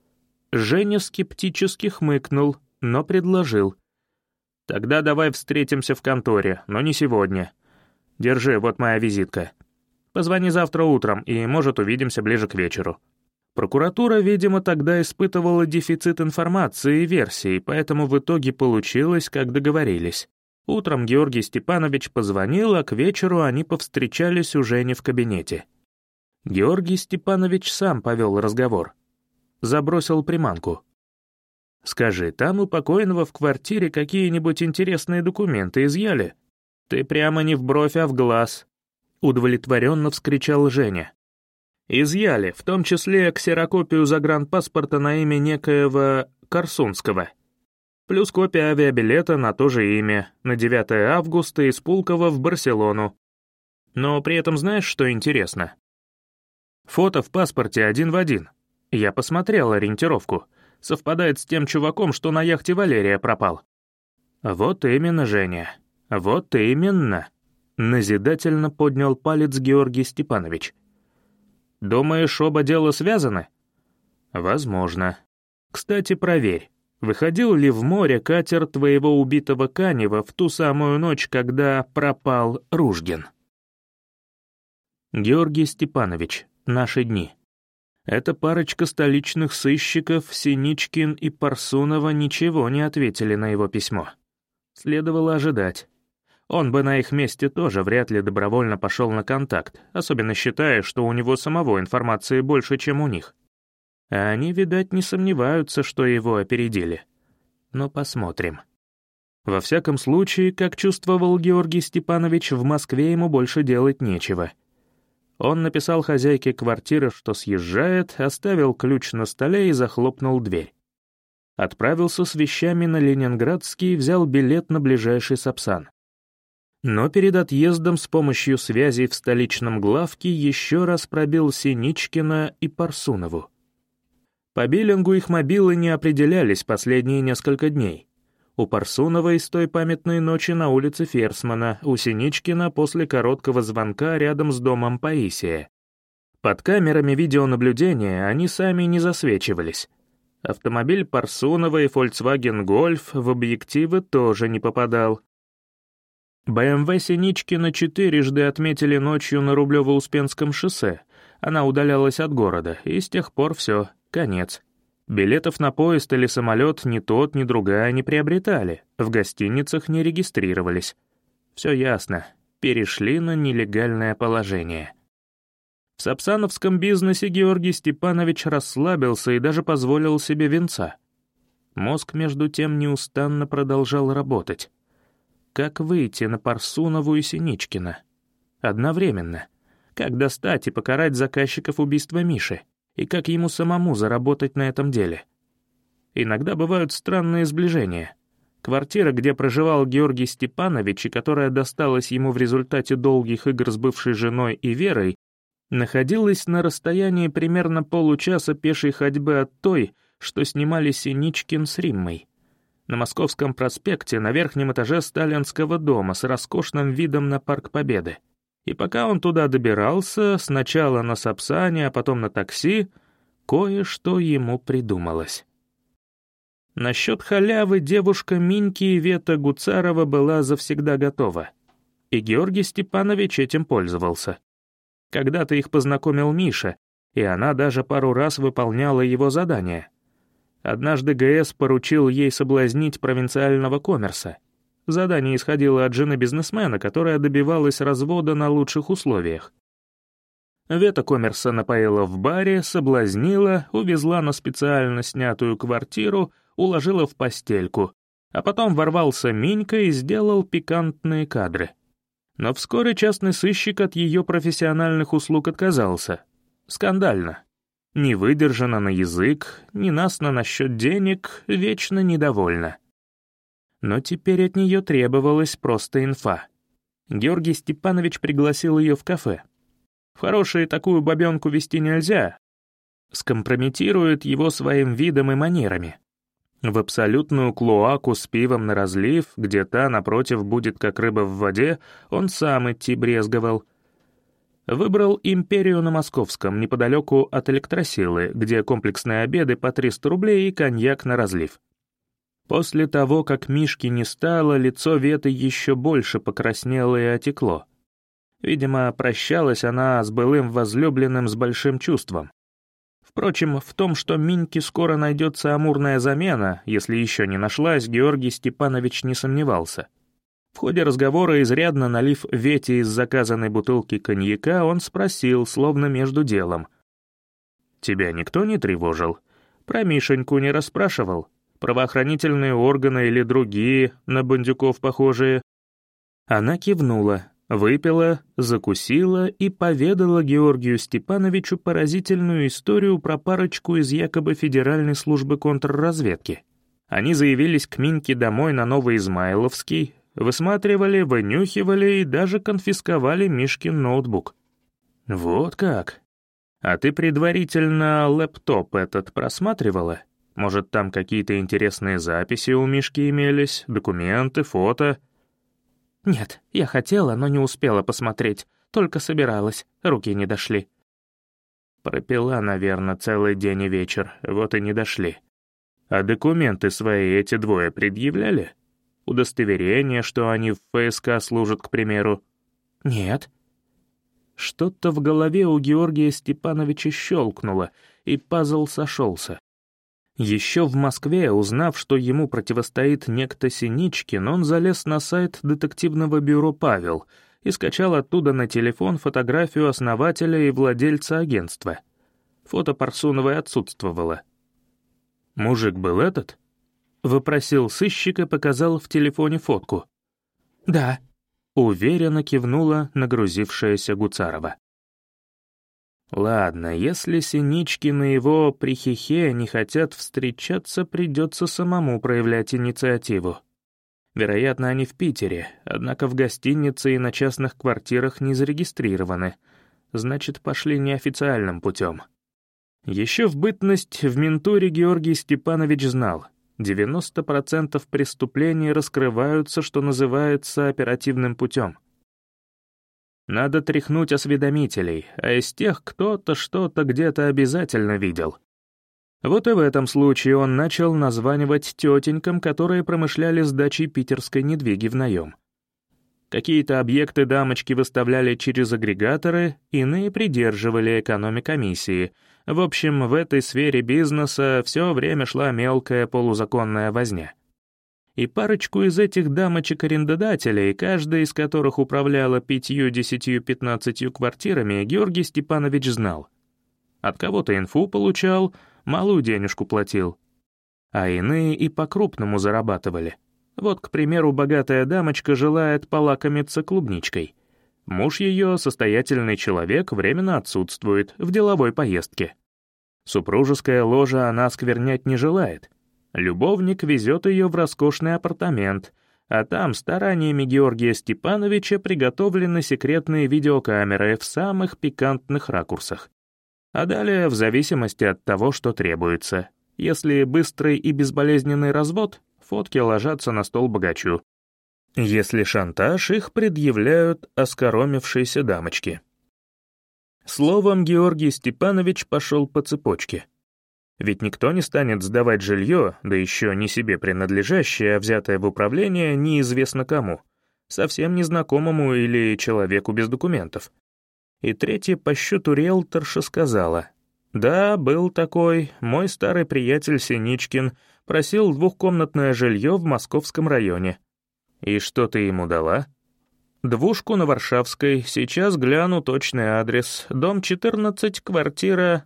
Женя скептически хмыкнул, но предложил. «Тогда давай встретимся в конторе, но не сегодня. Держи, вот моя визитка. Позвони завтра утром, и, может, увидимся ближе к вечеру». Прокуратура, видимо, тогда испытывала дефицит информации и версий, поэтому в итоге получилось, как договорились. Утром Георгий Степанович позвонил, а к вечеру они повстречались уже не в кабинете. Георгий Степанович сам повел разговор. Забросил приманку. «Скажи, там у покойного в квартире какие-нибудь интересные документы изъяли?» «Ты прямо не в бровь, а в глаз», — удовлетворенно вскричал Женя. Изъяли, в том числе ксерокопию загранпаспорта на имя некоего Корсунского. Плюс копия авиабилета на то же имя, на девятое августа из Пулково в Барселону. Но при этом знаешь, что интересно? Фото в паспорте один в один. Я посмотрел ориентировку. Совпадает с тем чуваком, что на яхте Валерия пропал. Вот именно, Женя. Вот именно. Назидательно поднял палец Георгий Степанович. Думаешь, оба дела связаны? Возможно. Кстати, проверь, выходил ли в море катер твоего убитого Канева в ту самую ночь, когда пропал Ружгин? Георгий Степанович, наши дни. Эта парочка столичных сыщиков, Синичкин и Парсунова, ничего не ответили на его письмо. Следовало ожидать. Он бы на их месте тоже вряд ли добровольно пошел на контакт, особенно считая, что у него самого информации больше, чем у них. А они, видать, не сомневаются, что его опередили. Но посмотрим. Во всяком случае, как чувствовал Георгий Степанович, в Москве ему больше делать нечего. Он написал хозяйке квартиры, что съезжает, оставил ключ на столе и захлопнул дверь. Отправился с вещами на Ленинградский и взял билет на ближайший Сапсан. Но перед отъездом с помощью связей в столичном главке еще раз пробил Синичкина и Парсунову. По биллингу их мобилы не определялись последние несколько дней. У Парсуновой с той памятной ночи на улице Ферсмана, у Синичкина после короткого звонка рядом с домом Паисия. Под камерами видеонаблюдения они сами не засвечивались. Автомобиль Парсуновой, Volkswagen Golf, в объективы тоже не попадал. бэ эм вэ Синичкина четырежды отметили ночью на Рублево-Успенском шоссе. Она удалялась от города, и с тех пор все, конец. Билетов на поезд или самолет ни тот, ни другая не приобретали, в гостиницах не регистрировались. Все ясно, перешли на нелегальное положение. В сапсановском бизнесе Георгий Степанович расслабился и даже позволил себе винца. Мозг, между тем, неустанно продолжал работать. Как выйти на Парсунову и Синичкина? Одновременно. Как достать и покарать заказчиков убийства Миши? И как ему самому заработать на этом деле? Иногда бывают странные сближения. Квартира, где проживал Георгий Степанович и которая досталась ему в результате долгих игр с бывшей женой и Верой, находилась на расстоянии примерно получаса пешей ходьбы от той, что снимали Синичкин с Риммой. На Московском проспекте на верхнем этаже сталинского дома с роскошным видом на Парк Победы. И пока он туда добирался, сначала на Сапсане, а потом на такси, кое-что ему придумалось. Насчет халявы девушка Миньки Ивета Гуцарова была завсегда готова. И Георгий Степанович этим пользовался. Когда-то их познакомил Миша, и она даже пару раз выполняла его задания. Однажды ГС поручил ей соблазнить провинциального коммерса. Задание исходило от жены бизнесмена, которая добивалась развода на лучших условиях. Вета коммерса напоила в баре, соблазнила, увезла на специально снятую квартиру, уложила в постельку, а потом ворвался Минька и сделал пикантные кадры. Но вскоре частный сыщик от ее профессиональных услуг отказался. Скандально. Не выдержана на язык, ненастно насчет денег, вечно недовольна. Но теперь от нее требовалась просто инфа. Георгий Степанович пригласил ее в кафе. В хорошие такую бабенку вести нельзя. Скомпрометирует его своим видом и манерами. В абсолютную клоаку с пивом на разлив, где та, напротив, будет как рыба в воде, он сам идти брезговал. Выбрал «Империю» на Московском, неподалеку от электросилы, где комплексные обеды по триста рублей и коньяк на разлив. После того, как Мишки не стало, лицо Веты еще больше покраснело и отекло. Видимо, прощалась она с былым возлюбленным с большим чувством. Впрочем, в том, что Миньке скоро найдется амурная замена, если еще не нашлась, Георгий Степанович не сомневался. В ходе разговора, изрядно налив Вете из заказанной бутылки коньяка, он спросил, словно между делом. «Тебя никто не тревожил? Про Мишеньку не расспрашивал? Правоохранительные органы или другие, на бандюков похожие?» Она кивнула, Выпила, закусила и поведала Георгию Степановичу поразительную историю про парочку из якобы Федеральной службы контрразведки. Они заявились к Миньке домой на Новоизмайловский, высматривали, вынюхивали и даже конфисковали Мишкин ноутбук. Вот как? А ты предварительно лэптоп этот просматривала? Может, там какие-то интересные записи у Мишки имелись, документы, фото? Нет, я хотела, но не успела посмотреть, только собиралась, руки не дошли. Пропила, наверное, целый день и вечер, вот и не дошли. А документы свои эти двое предъявляли? Удостоверение, что они в ФСК служат, к примеру? Нет. Что-то в голове у Георгия Степановича щелкнуло, и пазл сошелся. Еще в Москве, узнав, что ему противостоит некто Синичкин, он залез на сайт детективного бюро «Павел» и скачал оттуда на телефон фотографию основателя и владельца агентства. Фото Парсуновой отсутствовало. «Мужик был этот?» — вопросил сыщик и показал в телефоне фотку. «Да», — уверенно кивнула нагрузившаяся Гуцарова. Ладно, если Синичкин и его прихихе не хотят встречаться, придется самому проявлять инициативу. Вероятно, они в Питере, однако в гостинице и на частных квартирах не зарегистрированы. Значит, пошли неофициальным путем. Еще в бытность в ментуре Георгий Степанович знал, девяносто процентов преступлений раскрываются, что называется, оперативным путем. Надо тряхнуть осведомителей, а из тех кто-то что-то где-то обязательно видел. Вот и в этом случае он начал названивать тетенькам, которые промышляли сдачей питерской недвиги в наем. Какие-то объекты дамочки выставляли через агрегаторы, иные придерживали экономикомиссии. В общем, в этой сфере бизнеса все время шла мелкая полузаконная возня. И парочку из этих дамочек-арендодателей, каждая из которых управляла пятью, десятью, пятнадцатью квартирами, Георгий Степанович знал. От кого-то инфу получал, малую денежку платил. А иные и по-крупному зарабатывали. Вот, к примеру, богатая дамочка желает полакомиться клубничкой. Муж ее, состоятельный человек, временно отсутствует в деловой поездке. Супружеское ложе она осквернять не желает. Любовник везет ее в роскошный апартамент, а там стараниями Георгия Степановича приготовлены секретные видеокамеры в самых пикантных ракурсах. А далее, в зависимости от того, что требуется. Если быстрый и безболезненный развод, фотки ложатся на стол богачу. Если шантаж, их предъявляют оскоромившиеся дамочки. Словом, Георгий Степанович пошел по цепочке. Ведь никто не станет сдавать жилье, да еще не себе принадлежащее, а взятое в управление неизвестно кому, совсем незнакомому или человеку без документов. И третья по счету риэлторша сказала: «Да, был такой, мой старый приятель Синичкин просил двухкомнатное жилье в московском районе. И что ты ему дала?» «Двушку на Варшавской, сейчас гляну точный адрес, дом четырнадцать, квартира...»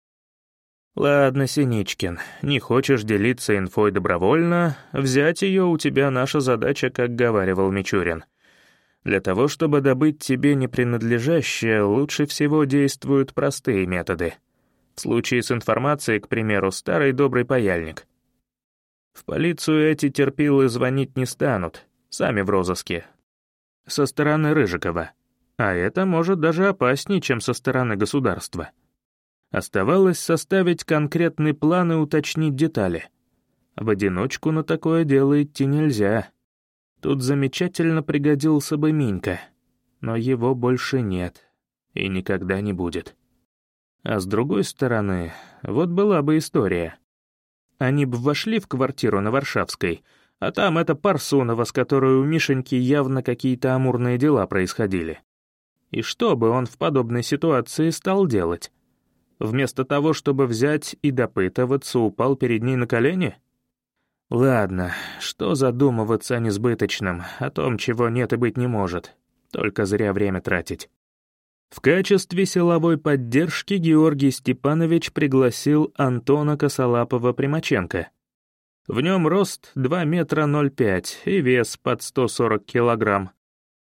«Ладно, Синичкин, не хочешь делиться инфой добровольно, взять ее у тебя наша задача, как говаривал Мичурин. Для того, чтобы добыть тебе непринадлежащее, лучше всего действуют простые методы. В случае с информацией, к примеру, старый добрый паяльник. В полицию эти терпилы звонить не станут, сами в розыске. Со стороны Рыжикова. А это может даже опаснее, чем со стороны государства. Оставалось составить конкретный план и уточнить детали. В одиночку на такое дело идти нельзя. Тут замечательно пригодился бы Минька, но его больше нет и никогда не будет. А с другой стороны, вот была бы история. Они бы вошли в квартиру на Варшавской, а там эта Парсунова, с которой у Мишеньки явно какие-то амурные дела происходили. И что бы он в подобной ситуации стал делать? Вместо того, чтобы взять и допытываться, упал перед ней на колени? Ладно, что задумываться о несбыточном, о том, чего нет и быть не может. Только зря время тратить. В качестве силовой поддержки Георгий Степанович пригласил Антона Косолапова-Примаченко. В нем рост два метра ноль пять и вес под сто сорок килограмм.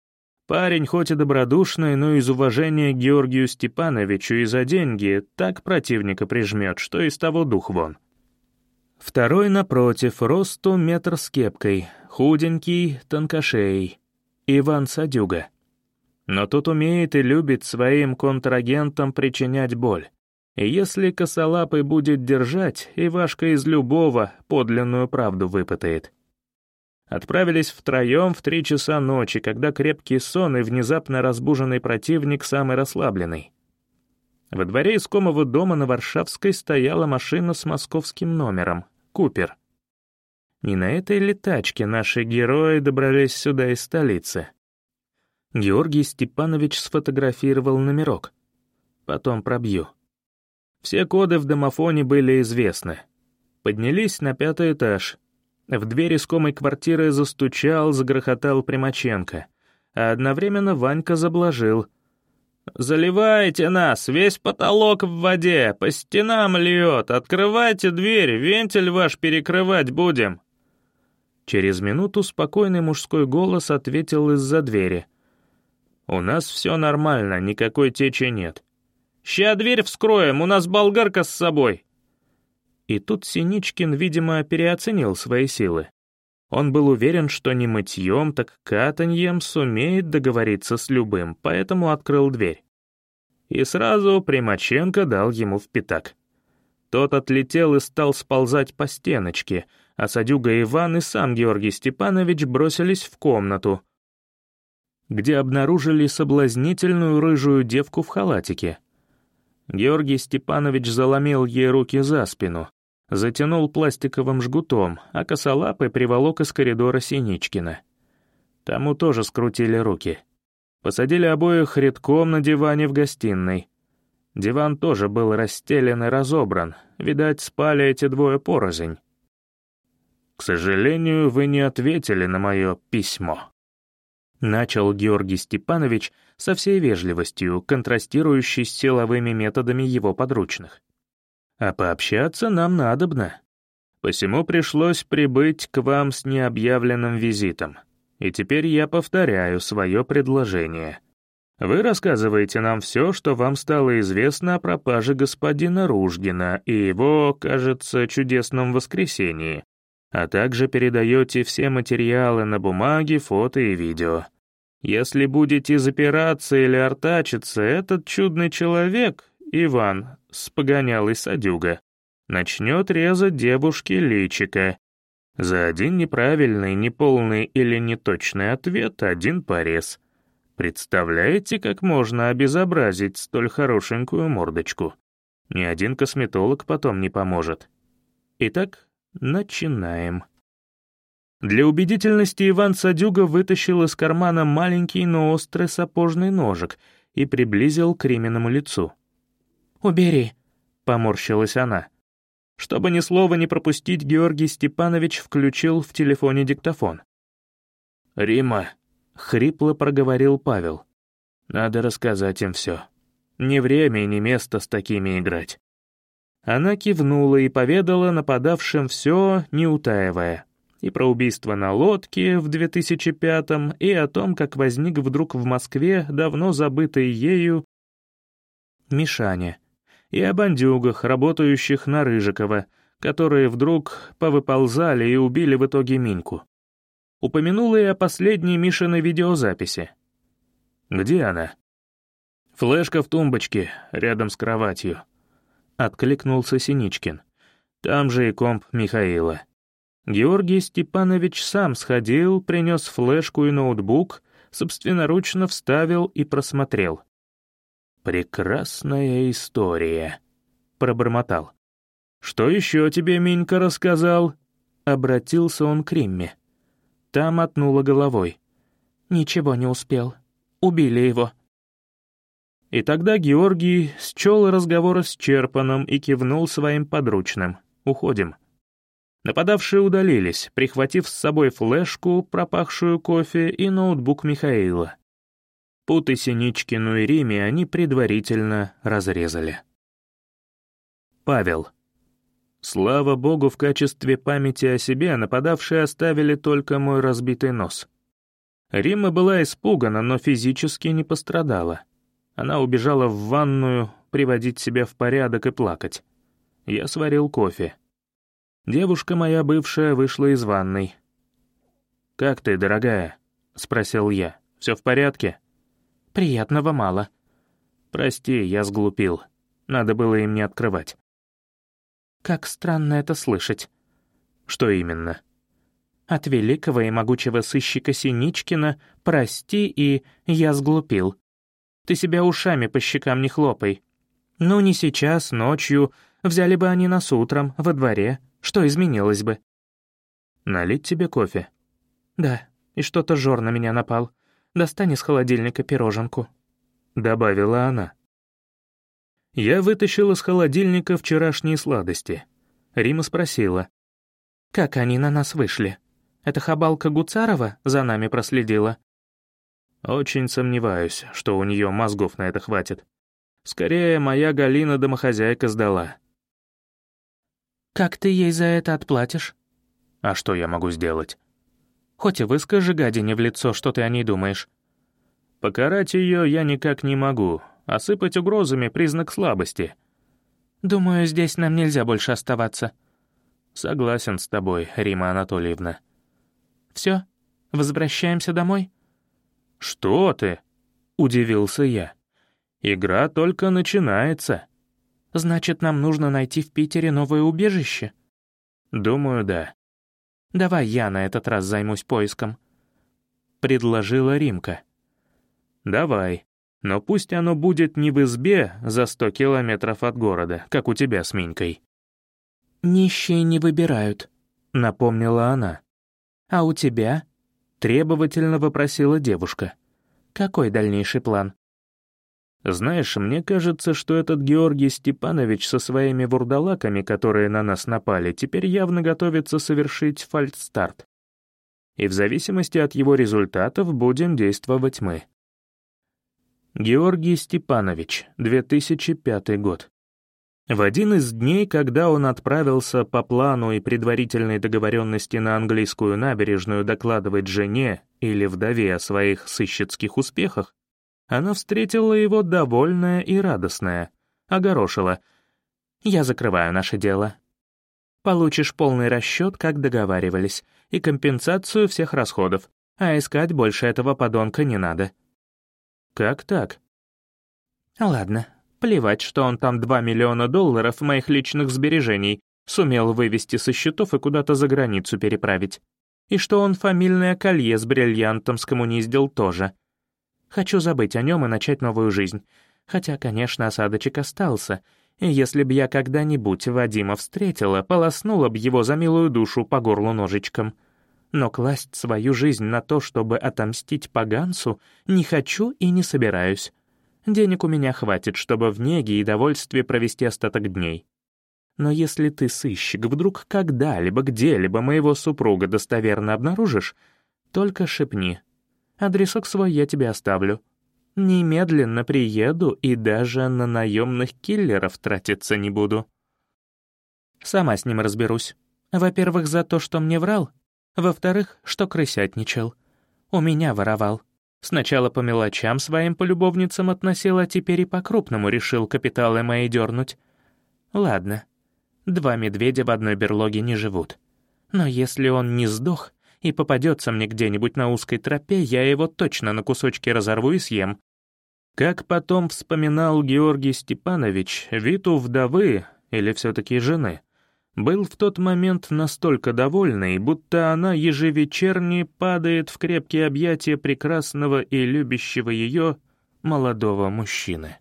Парень хоть и добродушный, но из уважения к Георгию Степановичу и за деньги так противника прижмет, что из того дух вон. Второй, напротив, росту метр с кепкой, худенький, тонкошеей. Иван Садюга. Но тот умеет и любит своим контрагентам причинять боль. И если косолапый будет держать, Ивашка из любого подлинную правду выпытает. Отправились втроем в три часа ночи, когда крепкий сон и внезапно разбуженный противник самый расслабленный. Во дворе искомого дома на Варшавской стояла машина с московским номером — «Купер». Не на этой ли тачке наши герои добрались сюда из столицы? Георгий Степанович сфотографировал номерок. Потом пробью. Все коды в домофоне были известны. Поднялись на пятый этаж. В дверь искомой квартиры застучал, загрохотал Примаченко, а одновременно Ванька заблажил. «Заливайте нас, весь потолок в воде, по стенам льет, открывайте дверь, вентиль ваш перекрывать будем». Через минуту спокойный мужской голос ответил из-за двери. «У нас все нормально, никакой течи нет». «Ща дверь вскроем, у нас болгарка с собой». И тут Синичкин, видимо, переоценил свои силы. Он был уверен, что не мытьем, так катаньем сумеет договориться с любым, поэтому открыл дверь. И сразу Примаченко дал ему в пятак. Тот отлетел и стал сползать по стеночке, а Садюга Иван и сам Георгий Степанович бросились в комнату, где обнаружили соблазнительную рыжую девку в халатике. Георгий Степанович заломил ей руки за спину, затянул пластиковым жгутом, а косолапый приволок из коридора Синичкина. Тому тоже скрутили руки. Посадили обоих редком на диване в гостиной. Диван тоже был расстелен и разобран, видать, спали эти двое порознь. «К сожалению, вы не ответили на мое письмо», — начал Георгий Степанович со всей вежливостью, контрастирующей с силовыми методами его подручных. «А пообщаться нам надобно. Посему пришлось прибыть к вам с необъявленным визитом. И теперь я повторяю свое предложение. Вы рассказываете нам все, что вам стало известно о пропаже господина Ружгина и его, кажется, чудесном воскресении, а также передаете все материалы на бумаге, фото и видео. Если будете запираться или артачиться, этот чудный человек, Иван, с погонялой Садюга, начнет резать девушке личико. За один неправильный, неполный или неточный ответ один порез. Представляете, как можно обезобразить столь хорошенькую мордочку? Ни один косметолог потом не поможет. Итак, начинаем. Для убедительности Иван Садюга вытащил из кармана маленький, но острый сапожный ножик и приблизил к Риминому лицу. «Убери», — поморщилась она. Чтобы ни слова не пропустить, Георгий Степанович включил в телефоне диктофон. «Рима», — хрипло проговорил Павел, — «надо рассказать им все. Ни время, ни место с такими играть». Она кивнула и поведала нападавшим все, не утаивая. И про убийство на лодке в две тысячи пятом, и о том, как возник вдруг в Москве давно забытый ею Мишаня, и о бандюгах, работающих на Рыжикова, которые вдруг повыползали и убили в итоге Миньку. Упомянула и о последней Мишиной видеозаписи. «Где она?» «Флешка в тумбочке, рядом с кроватью», — откликнулся Синичкин. «Там же и комп Михаила». Георгий Степанович сам сходил, принес флешку и ноутбук, собственноручно вставил и просмотрел. «Прекрасная история», — пробормотал. «Что еще тебе Минька рассказал?» — обратился он к Римме. Та мотнула головой. «Ничего не успел. Убили его». И тогда Георгий счел разговор исчерпанным и кивнул своим подручным. «Уходим». Нападавшие удалились, прихватив с собой флешку, пропахшую кофе, и ноутбук Михаила. Путы Синичкину и Риме они предварительно разрезали. Павел. Слава богу, в качестве памяти о себе нападавшие оставили только мой разбитый нос. Римма была испугана, но физически не пострадала. Она убежала в ванную приводить себя в порядок и плакать. Я сварил кофе. Девушка моя бывшая вышла из ванной. «Как ты, дорогая?» — спросил я. «Все в порядке?» «Приятного мало». «Прости, я сглупил. Надо было им не открывать». «Как странно это слышать». «Что именно?» «От великого и могучего сыщика Синичкина «прости» и «я сглупил». Ты себя ушами по щекам не хлопай. Ну, не сейчас, ночью. Взяли бы они нас утром, во дворе. Что изменилось бы?» «Налить тебе кофе?» «Да, и что-то жор на меня напал. Достань из холодильника пироженку», — добавила она. Я вытащил из холодильника вчерашние сладости. Рима спросила. «Как они на нас вышли? Эта хабалка Гуцарова за нами проследила?» «Очень сомневаюсь, что у нее мозгов на это хватит. Скорее, моя Галина-домохозяйка сдала». «Как ты ей за это отплатишь?» «А что я могу сделать?» «Хоть и выскажи гадине в лицо, что ты о ней думаешь». «Покарать ее я никак не могу. Осыпать угрозами — признак слабости». «Думаю, здесь нам нельзя больше оставаться». «Согласен с тобой, Рима Анатольевна». «Все? Возвращаемся домой?» «Что ты?» — удивился я. «Игра только начинается». «Значит, нам нужно найти в Питере новое убежище?» «Думаю, да». «Давай я на этот раз займусь поиском», — предложила Римка. «Давай, но пусть оно будет не в избе за сто километров от города, как у тебя с Минькой». «Нищие не выбирают», — напомнила она. «А у тебя?» — требовательно вопросила девушка. «Какой дальнейший план?» «Знаешь, мне кажется, что этот Георгий Степанович со своими вурдалаками, которые на нас напали, теперь явно готовится совершить фальстарт. И в зависимости от его результатов будем действовать мы». Георгий Степанович, две тысячи пятый год. В один из дней, когда он отправился по плану и предварительной договоренности на английскую набережную докладывать жене или вдове о своих сыщицких успехах, она встретила его довольная и радостная, огорошила. «Я закрываю наше дело. Получишь полный расчет, как договаривались, и компенсацию всех расходов, а искать больше этого подонка не надо». «Как так?» «Ладно, плевать, что он там два миллиона долларов моих личных сбережений сумел вывести со счетов и куда-то за границу переправить. И что он фамильное колье с бриллиантом скоммуниздил тоже. Хочу забыть о нем и начать новую жизнь. Хотя, конечно, осадочек остался, и если б я когда-нибудь Вадима встретила, полоснула б его за милую душу по горлу ножичком. Но класть свою жизнь на то, чтобы отомстить поганцу, не хочу и не собираюсь. Денег у меня хватит, чтобы в неге и довольстве провести остаток дней. Но если ты, сыщик, вдруг когда-либо, где-либо моего супруга достоверно обнаружишь, только шепни. Адресок свой я тебе оставлю. Немедленно приеду и даже на наемных киллеров тратиться не буду. Сама с ним разберусь. Во-первых, за то, что мне врал. Во-вторых, что крысятничал. У меня воровал. Сначала по мелочам своим полюбовницам относил, а теперь и по-крупному решил капиталы мои дернуть. Ладно, два медведя в одной берлоге не живут. Но если он не сдох и попадется мне где-нибудь на узкой тропе, я его точно на кусочки разорву и съем». Как потом вспоминал Георгий Степанович, вид у вдовы, или все-таки жены, был в тот момент настолько довольный, будто она ежевечерне падает в крепкие объятия прекрасного и любящего ее молодого мужчины.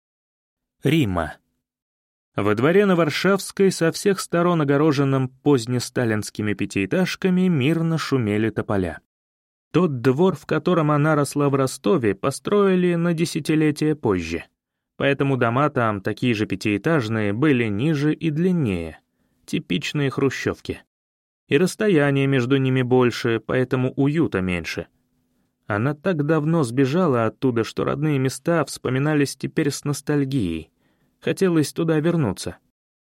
Рима. Во дворе на Варшавской, со всех сторон огороженном позднесталинскими пятиэтажками, мирно шумели тополя. Тот двор, в котором она росла в Ростове, построили на десятилетия позже, поэтому дома там, такие же пятиэтажные, были ниже и длиннее, типичные хрущевки. И расстояние между ними больше, поэтому уюта меньше. Она так давно сбежала оттуда, что родные места вспоминались теперь с ностальгией. Хотелось туда вернуться.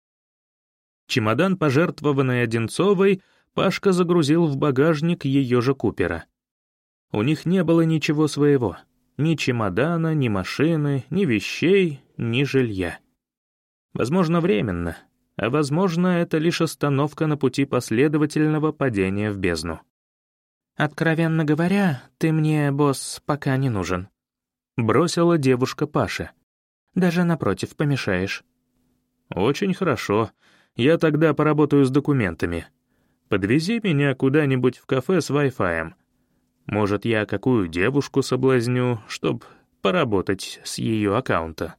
Чемодан, пожертвованный Одинцовой, Пашка загрузил в багажник ее же Купера. У них не было ничего своего. Ни чемодана, ни машины, ни вещей, ни жилья. Возможно, временно, а возможно, это лишь остановка на пути последовательного падения в бездну. «Откровенно говоря, ты мне, босс, пока не нужен», — бросила девушка Паше. «Даже напротив, помешаешь». «Очень хорошо. Я тогда поработаю с документами. Подвези меня куда-нибудь в кафе с Wi-Fi. Может, я какую девушку соблазню, чтоб поработать с ее аккаунта».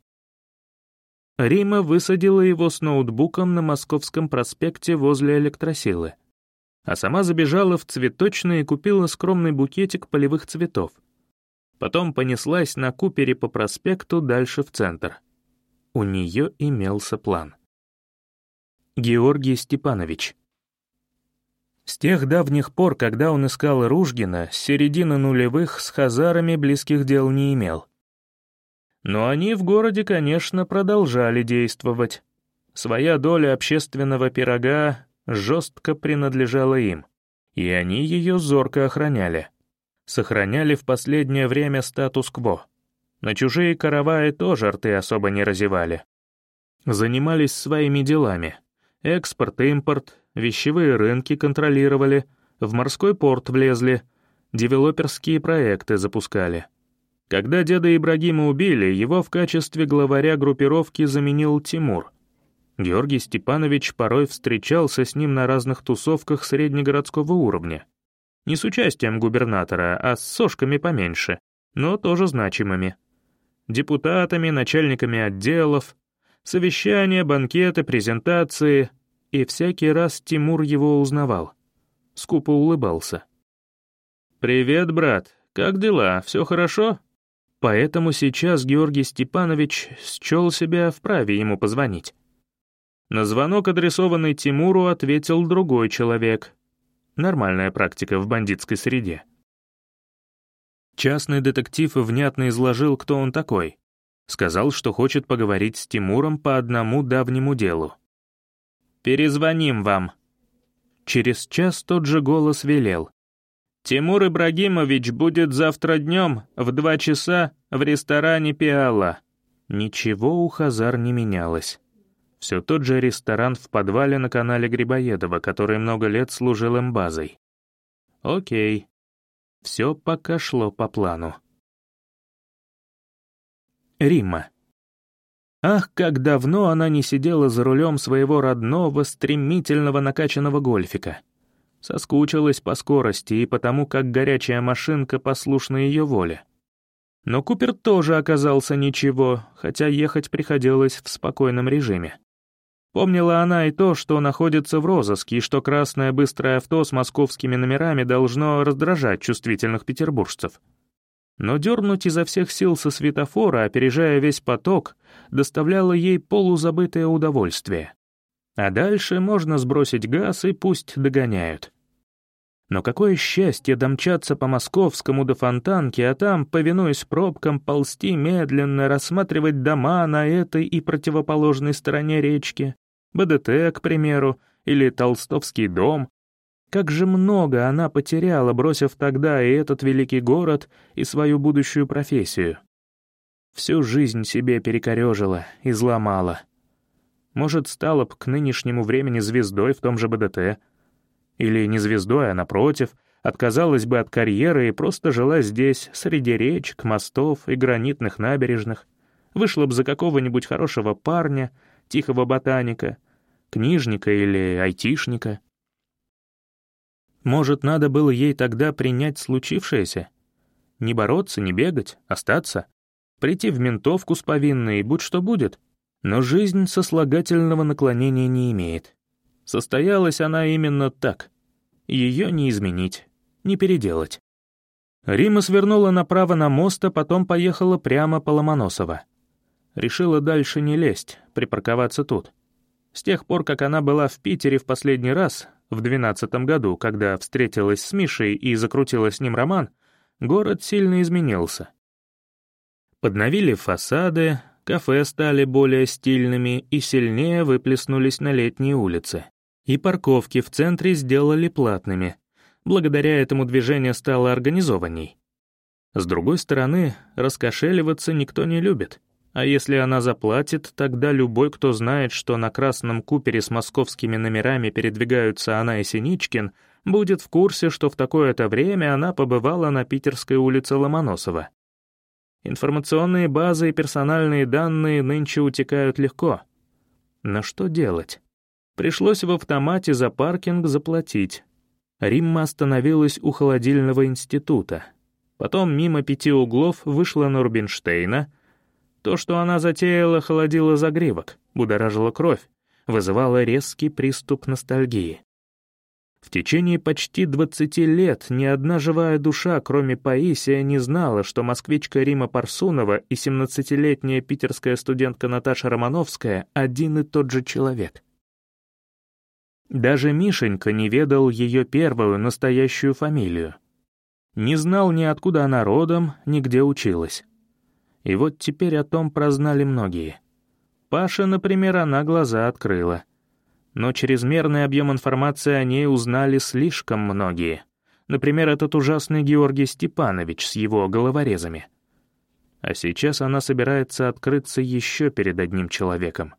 Рима высадила его с ноутбуком на Московском проспекте возле электросилы, а сама забежала в цветочный и купила скромный букетик полевых цветов. Потом понеслась на купере по проспекту дальше в центр. У нее имелся план. Георгий Степанович. С тех давних пор, когда он искал Ружгина, с середины нулевых с хазарами близких дел не имел. Но они в городе, конечно, продолжали действовать. Своя доля общественного пирога жестко принадлежала им, и они ее зорко охраняли. Сохраняли в последнее время статус-кво. На чужие караваи тоже рты особо не разевали. Занимались своими делами. Экспорт, импорт, вещевые рынки контролировали, в морской порт влезли, девелоперские проекты запускали. Когда деда Ибрагима убили, его в качестве главаря группировки заменил Тимур. Георгий Степанович порой встречался с ним на разных тусовках среднегородского уровня. Не с участием губернатора, а с сошками поменьше, но тоже значимыми. Депутатами, начальниками отделов, совещания, банкеты, презентации, и всякий раз Тимур его узнавал. Скупо улыбался. «Привет, брат, как дела, все хорошо?» Поэтому сейчас Георгий Степанович счел себя вправе ему позвонить. На звонок, адресованный Тимуру, ответил другой человек. Нормальная практика в бандитской среде. Частный детектив внятно изложил, кто он такой. Сказал, что хочет поговорить с Тимуром по одному давнему делу. «Перезвоним вам». Через час тот же голос велел. «Тимур Ибрагимович будет завтра днем в два часа в ресторане «Пиала». Ничего у хазар не менялось. Все тот же ресторан в подвале на канале Грибоедова, который много лет служил им базой. Окей. Все пока шло по плану. Римма. Ах, как давно она не сидела за рулем своего родного, стремительного накачанного гольфика. Соскучилась по скорости и потому, как горячая машинка послушна ее воле. Но Купер тоже оказался ничего, хотя ехать приходилось в спокойном режиме. Помнила она и то, что находится в розыске, и что красное быстрое авто с московскими номерами должно раздражать чувствительных петербуржцев. Но дернуть изо всех сил со светофора, опережая весь поток, доставляло ей полузабытое удовольствие. А дальше можно сбросить газ и пусть догоняют. Но какое счастье домчаться по Московскому до Фонтанки, а там, повинуясь пробкам, ползти медленно, рассматривать дома на этой и противоположной стороне речки, БДТ, к примеру, или Толстовский дом. Как же много она потеряла, бросив тогда и этот великий город, и свою будущую профессию. Всю жизнь себе перекорежила, изломала. Может, стала б к нынешнему времени звездой в том же БДТ. Или не звездой, а напротив, отказалась бы от карьеры и просто жила здесь, среди речек, мостов и гранитных набережных, вышла бы за какого-нибудь хорошего парня, тихого ботаника, книжника или айтишника. Может, надо было ей тогда принять случившееся? Не бороться, не бегать, остаться? Прийти в ментовку с повинной, будь что будет? Но жизнь сослагательного наклонения не имеет. Состоялась она именно так. Ее не изменить, не переделать. Рима свернула направо на мост, а потом поехала прямо по Ломоносово. Решила дальше не лезть, припарковаться тут. С тех пор, как она была в Питере в последний раз, в двенадцатом году, когда встретилась с Мишей и закрутила с ним роман, город сильно изменился. Подновили фасады, кафе стали более стильными и сильнее выплеснулись на летние улицы. И парковки в центре сделали платными. Благодаря этому движение стало организованней. С другой стороны, раскошеливаться никто не любит. А если она заплатит, тогда любой, кто знает, что на красном купере с московскими номерами передвигаются она и Синичкин, будет в курсе, что в такое-то время она побывала на Питерской улице Ломоносова. Информационные базы и персональные данные нынче утекают легко. Но что делать? Пришлось в автомате за паркинг заплатить. Римма остановилась у холодильного института. Потом мимо пяти углов вышла на Рубинштейна. То, что она затеяла, холодило загривок, будоражило кровь, вызывало резкий приступ ностальгии. В течение почти двадцати лет ни одна живая душа, кроме Паисия, не знала, что москвичка Рима Парсунова и семнадцатилетняя питерская студентка Наташа Романовская — один и тот же человек. Даже Мишенька не ведал ее первую настоящую фамилию. Не знал ни откуда она родом, ни где училась. И вот теперь о том прознали многие. Паша, например, она глаза открыла. Но чрезмерный объем информации о ней узнали слишком многие. Например, этот ужасный Георгий Степанович с его головорезами. А сейчас она собирается открыться еще перед одним человеком.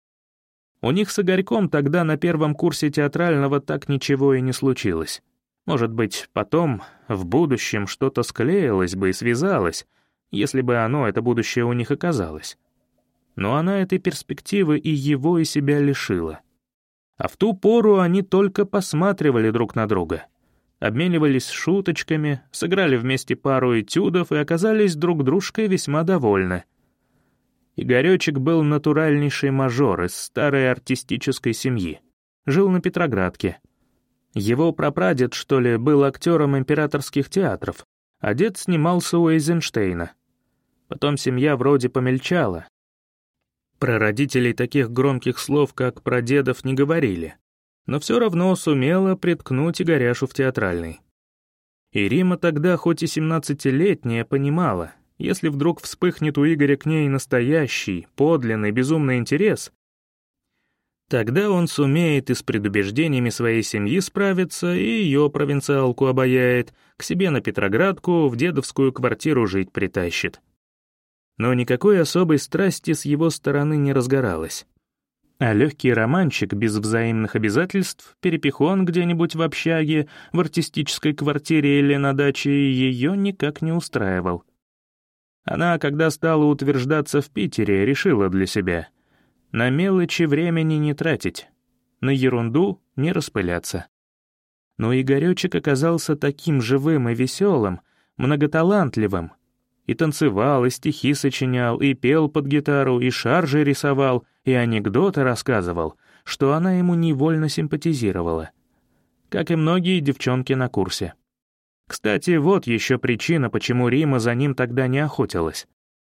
У них с Игорьком тогда на первом курсе театрального так ничего и не случилось. Может быть, потом, в будущем, что-то склеилось бы и связалось, если бы оно, это будущее, у них оказалось. Но она этой перспективы и его, и себя лишила. А в ту пору они только посматривали друг на друга, обменивались шуточками, сыграли вместе пару этюдов и оказались друг дружкой весьма довольны. Игорёчек был натуральнейший мажор из старой артистической семьи, жил на Петроградке. Его прапрадед, что ли, был актером императорских театров, а дед снимался у Эйзенштейна. Потом семья вроде помельчала. Про родителей таких громких слов, как про дедов, не говорили, но все равно сумела приткнуть Игоряшу в театральный. И Рима тогда, хоть и семнадцатилетняя, понимала, если вдруг вспыхнет у Игоря к ней настоящий, подлинный, безумный интерес, тогда он сумеет и с предубеждениями своей семьи справиться, и ее провинциалку обаяет, к себе на Петроградку, в дедовскую квартиру жить притащит. Но никакой особой страсти с его стороны не разгоралось. А легкий романчик без взаимных обязательств, перепихон где-нибудь в общаге, в артистической квартире или на даче ее никак не устраивал. Она, когда стала утверждаться в Питере, решила для себя — на мелочи времени не тратить, на ерунду не распыляться. Но Игорёчек оказался таким живым и веселым, многоталантливым, и танцевал, и стихи сочинял, и пел под гитару, и шаржи рисовал, и анекдоты рассказывал, что она ему невольно симпатизировала. Как и многие девчонки на курсе. Кстати, вот еще причина, почему Рима за ним тогда не охотилась.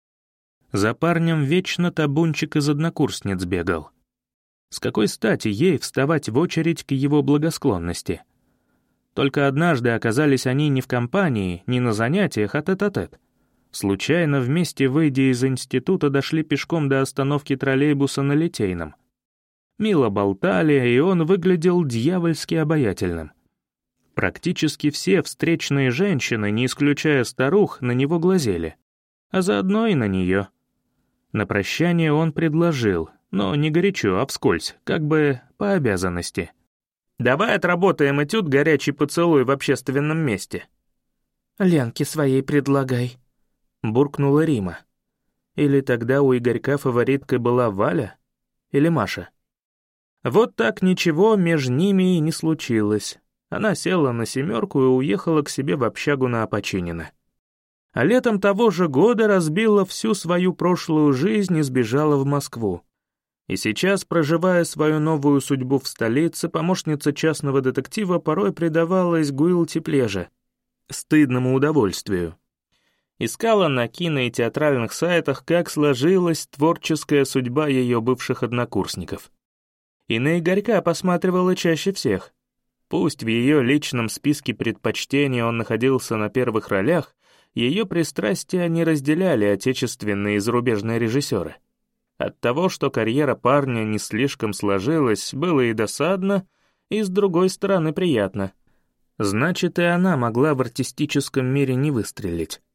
За парнем вечно табунчик из однокурсниц бегал. С какой стати ей вставать в очередь к его благосклонности? Только однажды оказались они не в компании, не на занятиях, а тет-а-тет. Случайно вместе, выйдя из института, дошли пешком до остановки троллейбуса на Литейном. Мило болтали, и он выглядел дьявольски обаятельным. Практически все встречные женщины, не исключая старух, на него глазели, а заодно и на нее. На прощание он предложил, но не горячо, а вскользь, как бы по обязанности. «Давай отработаем этюд «Горячий поцелуй» в общественном месте». «Ленке своей предлагай», — буркнула Рима. Или тогда у Игорька фавориткой была Валя? Или Маша? Вот так ничего между ними и не случилось. Она села на семерку и уехала к себе в общагу на Опочинина. А летом того же года разбила всю свою прошлую жизнь и сбежала в Москву. И сейчас, проживая свою новую судьбу в столице, помощница частного детектива порой предавалась гуилти плеже, стыдному удовольствию. Искала на кино и театральных сайтах, как сложилась творческая судьба ее бывших однокурсников. И на Игорька посматривала чаще всех. Пусть в ее личном списке предпочтений он находился на первых ролях, ее пристрастия не разделяли отечественные и зарубежные режиссеры. От того, что карьера парня не слишком сложилась, было и досадно, и, с другой стороны, приятно. Значит, и она могла в артистическом мире не выстрелить.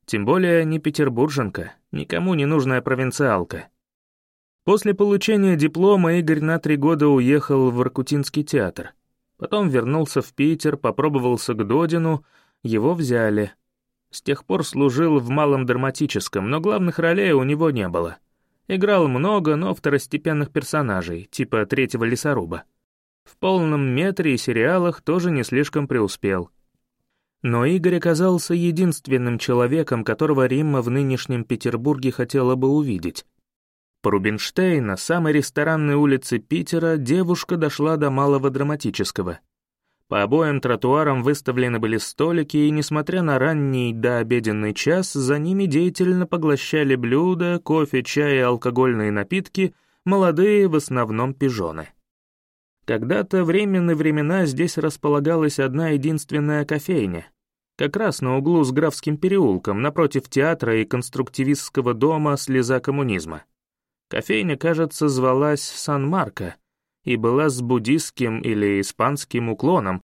Тем более не петербурженка, никому не нужная провинциалка. После получения диплома Игорь на три года уехал в Воркутинский театр. Потом вернулся в Питер, попробовался к Додину, его взяли. С тех пор служил в малом драматическом, но главных ролей у него не было. Играл много, но второстепенных персонажей, типа третьего лесоруба. В полном метре и сериалах тоже не слишком преуспел. Но Игорь оказался единственным человеком, которого Римма в нынешнем Петербурге хотела бы увидеть. По Рубинштейна, самой ресторанной улице Питера, девушка дошла до малого драматического. По обоим тротуарам выставлены были столики, и, несмотря на ранний дообеденный час, за ними деятельно поглощали блюда, кофе, чай и алкогольные напитки, молодые, в основном пижоны. Когда-то временные времена здесь располагалась одна единственная кофейня, как раз на углу с Графским переулком, напротив театра и конструктивистского дома «Слеза коммунизма». Кофейня, кажется, звалась «Сан-Марко» и была с буддистским или испанским уклоном.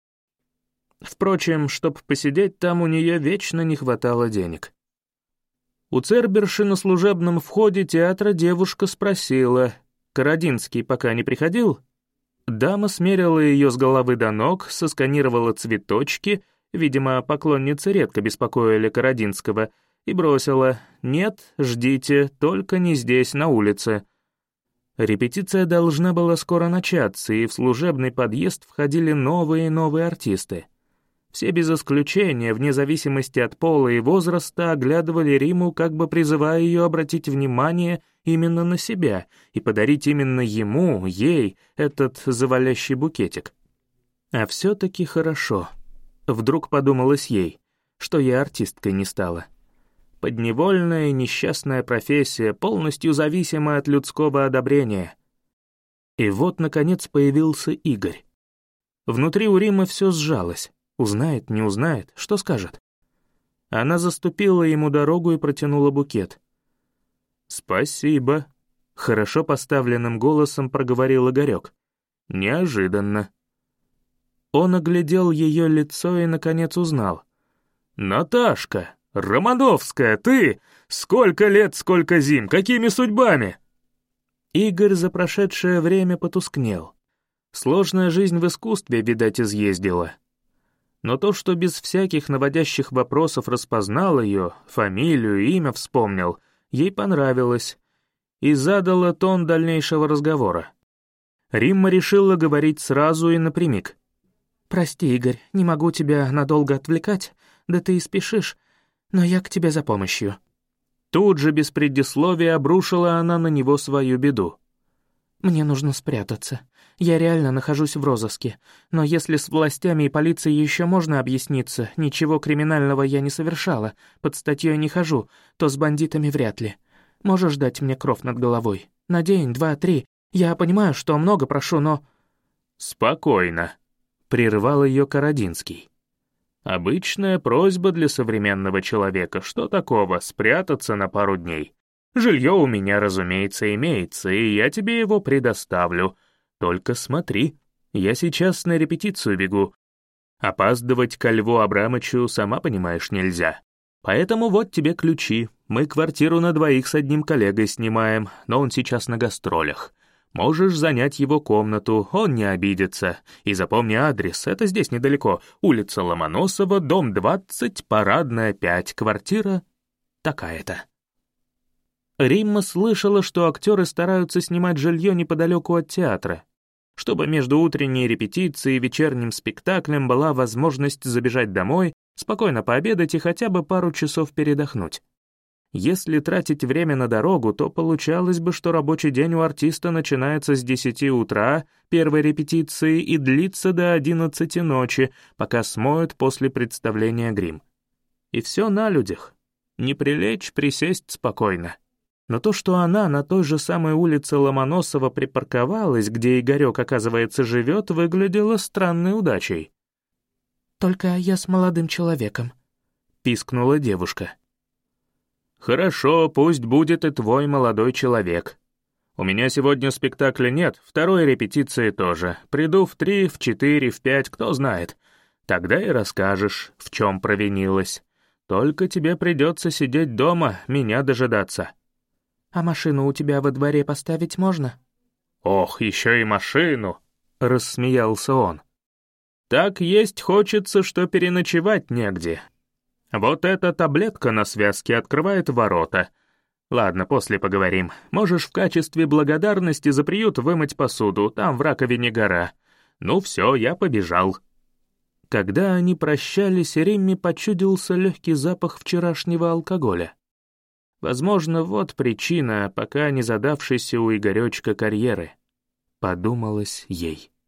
Впрочем, чтоб посидеть там, у нее вечно не хватало денег. У Церберши на служебном входе театра девушка спросила: «Карадинский пока не приходил?» Дама смерила ее с головы до ног, сосканировала цветочки, видимо, поклонницы редко беспокоили Карадинского, и бросила: «Нет, ждите, только не здесь, на улице». Репетиция должна была скоро начаться, и в служебный подъезд входили новые и новые артисты. Все без исключения, вне зависимости от пола и возраста, оглядывали Римму, как бы призывая ее обратить внимание именно на себя и подарить именно ему, ей, этот завалящий букетик. А все-таки хорошо. Вдруг подумалось ей, что я артисткой не стала. Подневольная и несчастная профессия, полностью зависимая от людского одобрения. И вот, наконец, появился Игорь. Внутри у Риммы все сжалось. Узнает, не узнает, что скажет? Она заступила ему дорогу и протянула букет. «Спасибо», — хорошо поставленным голосом проговорил Игорек. «Неожиданно». Он оглядел ее лицо и, наконец, узнал. «Наташка! Романовская, ты! Сколько лет, сколько зим! Какими судьбами?» Игорь за прошедшее время потускнел. Сложная жизнь в искусстве, видать, изъездила. Но то, что без всяких наводящих вопросов распознал ее, фамилию, имя вспомнил, ей понравилось и задала тон дальнейшего разговора. Римма решила говорить сразу и напрямик. «Прости, Игорь, не могу тебя надолго отвлекать, да ты и спешишь, но я к тебе за помощью». Тут же без предисловия обрушила она на него свою беду. «Мне нужно спрятаться. Я реально нахожусь в розыске, но если с властями и полицией еще можно объясниться, ничего криминального я не совершала, под статьей не хожу, то с бандитами вряд ли. Можешь дать мне кров над головой? На день, два, три. Я понимаю, что много прошу, но...» «Спокойно», — прервал ее Карадинский. «Обычная просьба для современного человека. Что такого, спрятаться на пару дней? Жилье у меня, разумеется, имеется, и я тебе его предоставлю. Только смотри, я сейчас на репетицию бегу. Опаздывать ко Льву Абрамычу, сама понимаешь, нельзя. Поэтому вот тебе ключи. Мы квартиру на двоих с одним коллегой снимаем, но он сейчас на гастролях. Можешь занять его комнату, он не обидится. И запомни адрес, это здесь недалеко. Улица Ломоносова, дом двадцать, Парадная, пять, квартира такая-то». Римма слышала, что актеры стараются снимать жилье неподалеку от театра, чтобы между утренней репетицией и вечерним спектаклем была возможность забежать домой, спокойно пообедать и хотя бы пару часов передохнуть. Если тратить время на дорогу, то получалось бы, что рабочий день у артиста начинается с десяти утра, первой репетиции, и длится до одиннадцати ночи, пока смоют после представления грим. И все на людях. Не прилечь, присесть спокойно. Но то, что она на той же самой улице Ломоносова припарковалась, где Игорек, оказывается, живет, выглядело странной удачей. «Только я с молодым человеком», — пискнула девушка. «Хорошо, пусть будет и твой молодой человек. У меня сегодня спектакля нет, второй репетиции тоже. Приду в три, в четыре, в пять, кто знает. Тогда и расскажешь, в чем провинилась. Только тебе придется сидеть дома, меня дожидаться». «А машину у тебя во дворе поставить можно?» «Ох, еще и машину!» — рассмеялся он. «Так есть хочется, что переночевать негде. Вот эта таблетка на связке открывает ворота. Ладно, после поговорим. Можешь в качестве благодарности за приют вымыть посуду, там в раковине гора. Ну все, я побежал». Когда они прощались, Римме почудился легкий запах вчерашнего алкоголя. Возможно, вот причина, пока не задавшейся у Игоречка карьеры, подумалось ей.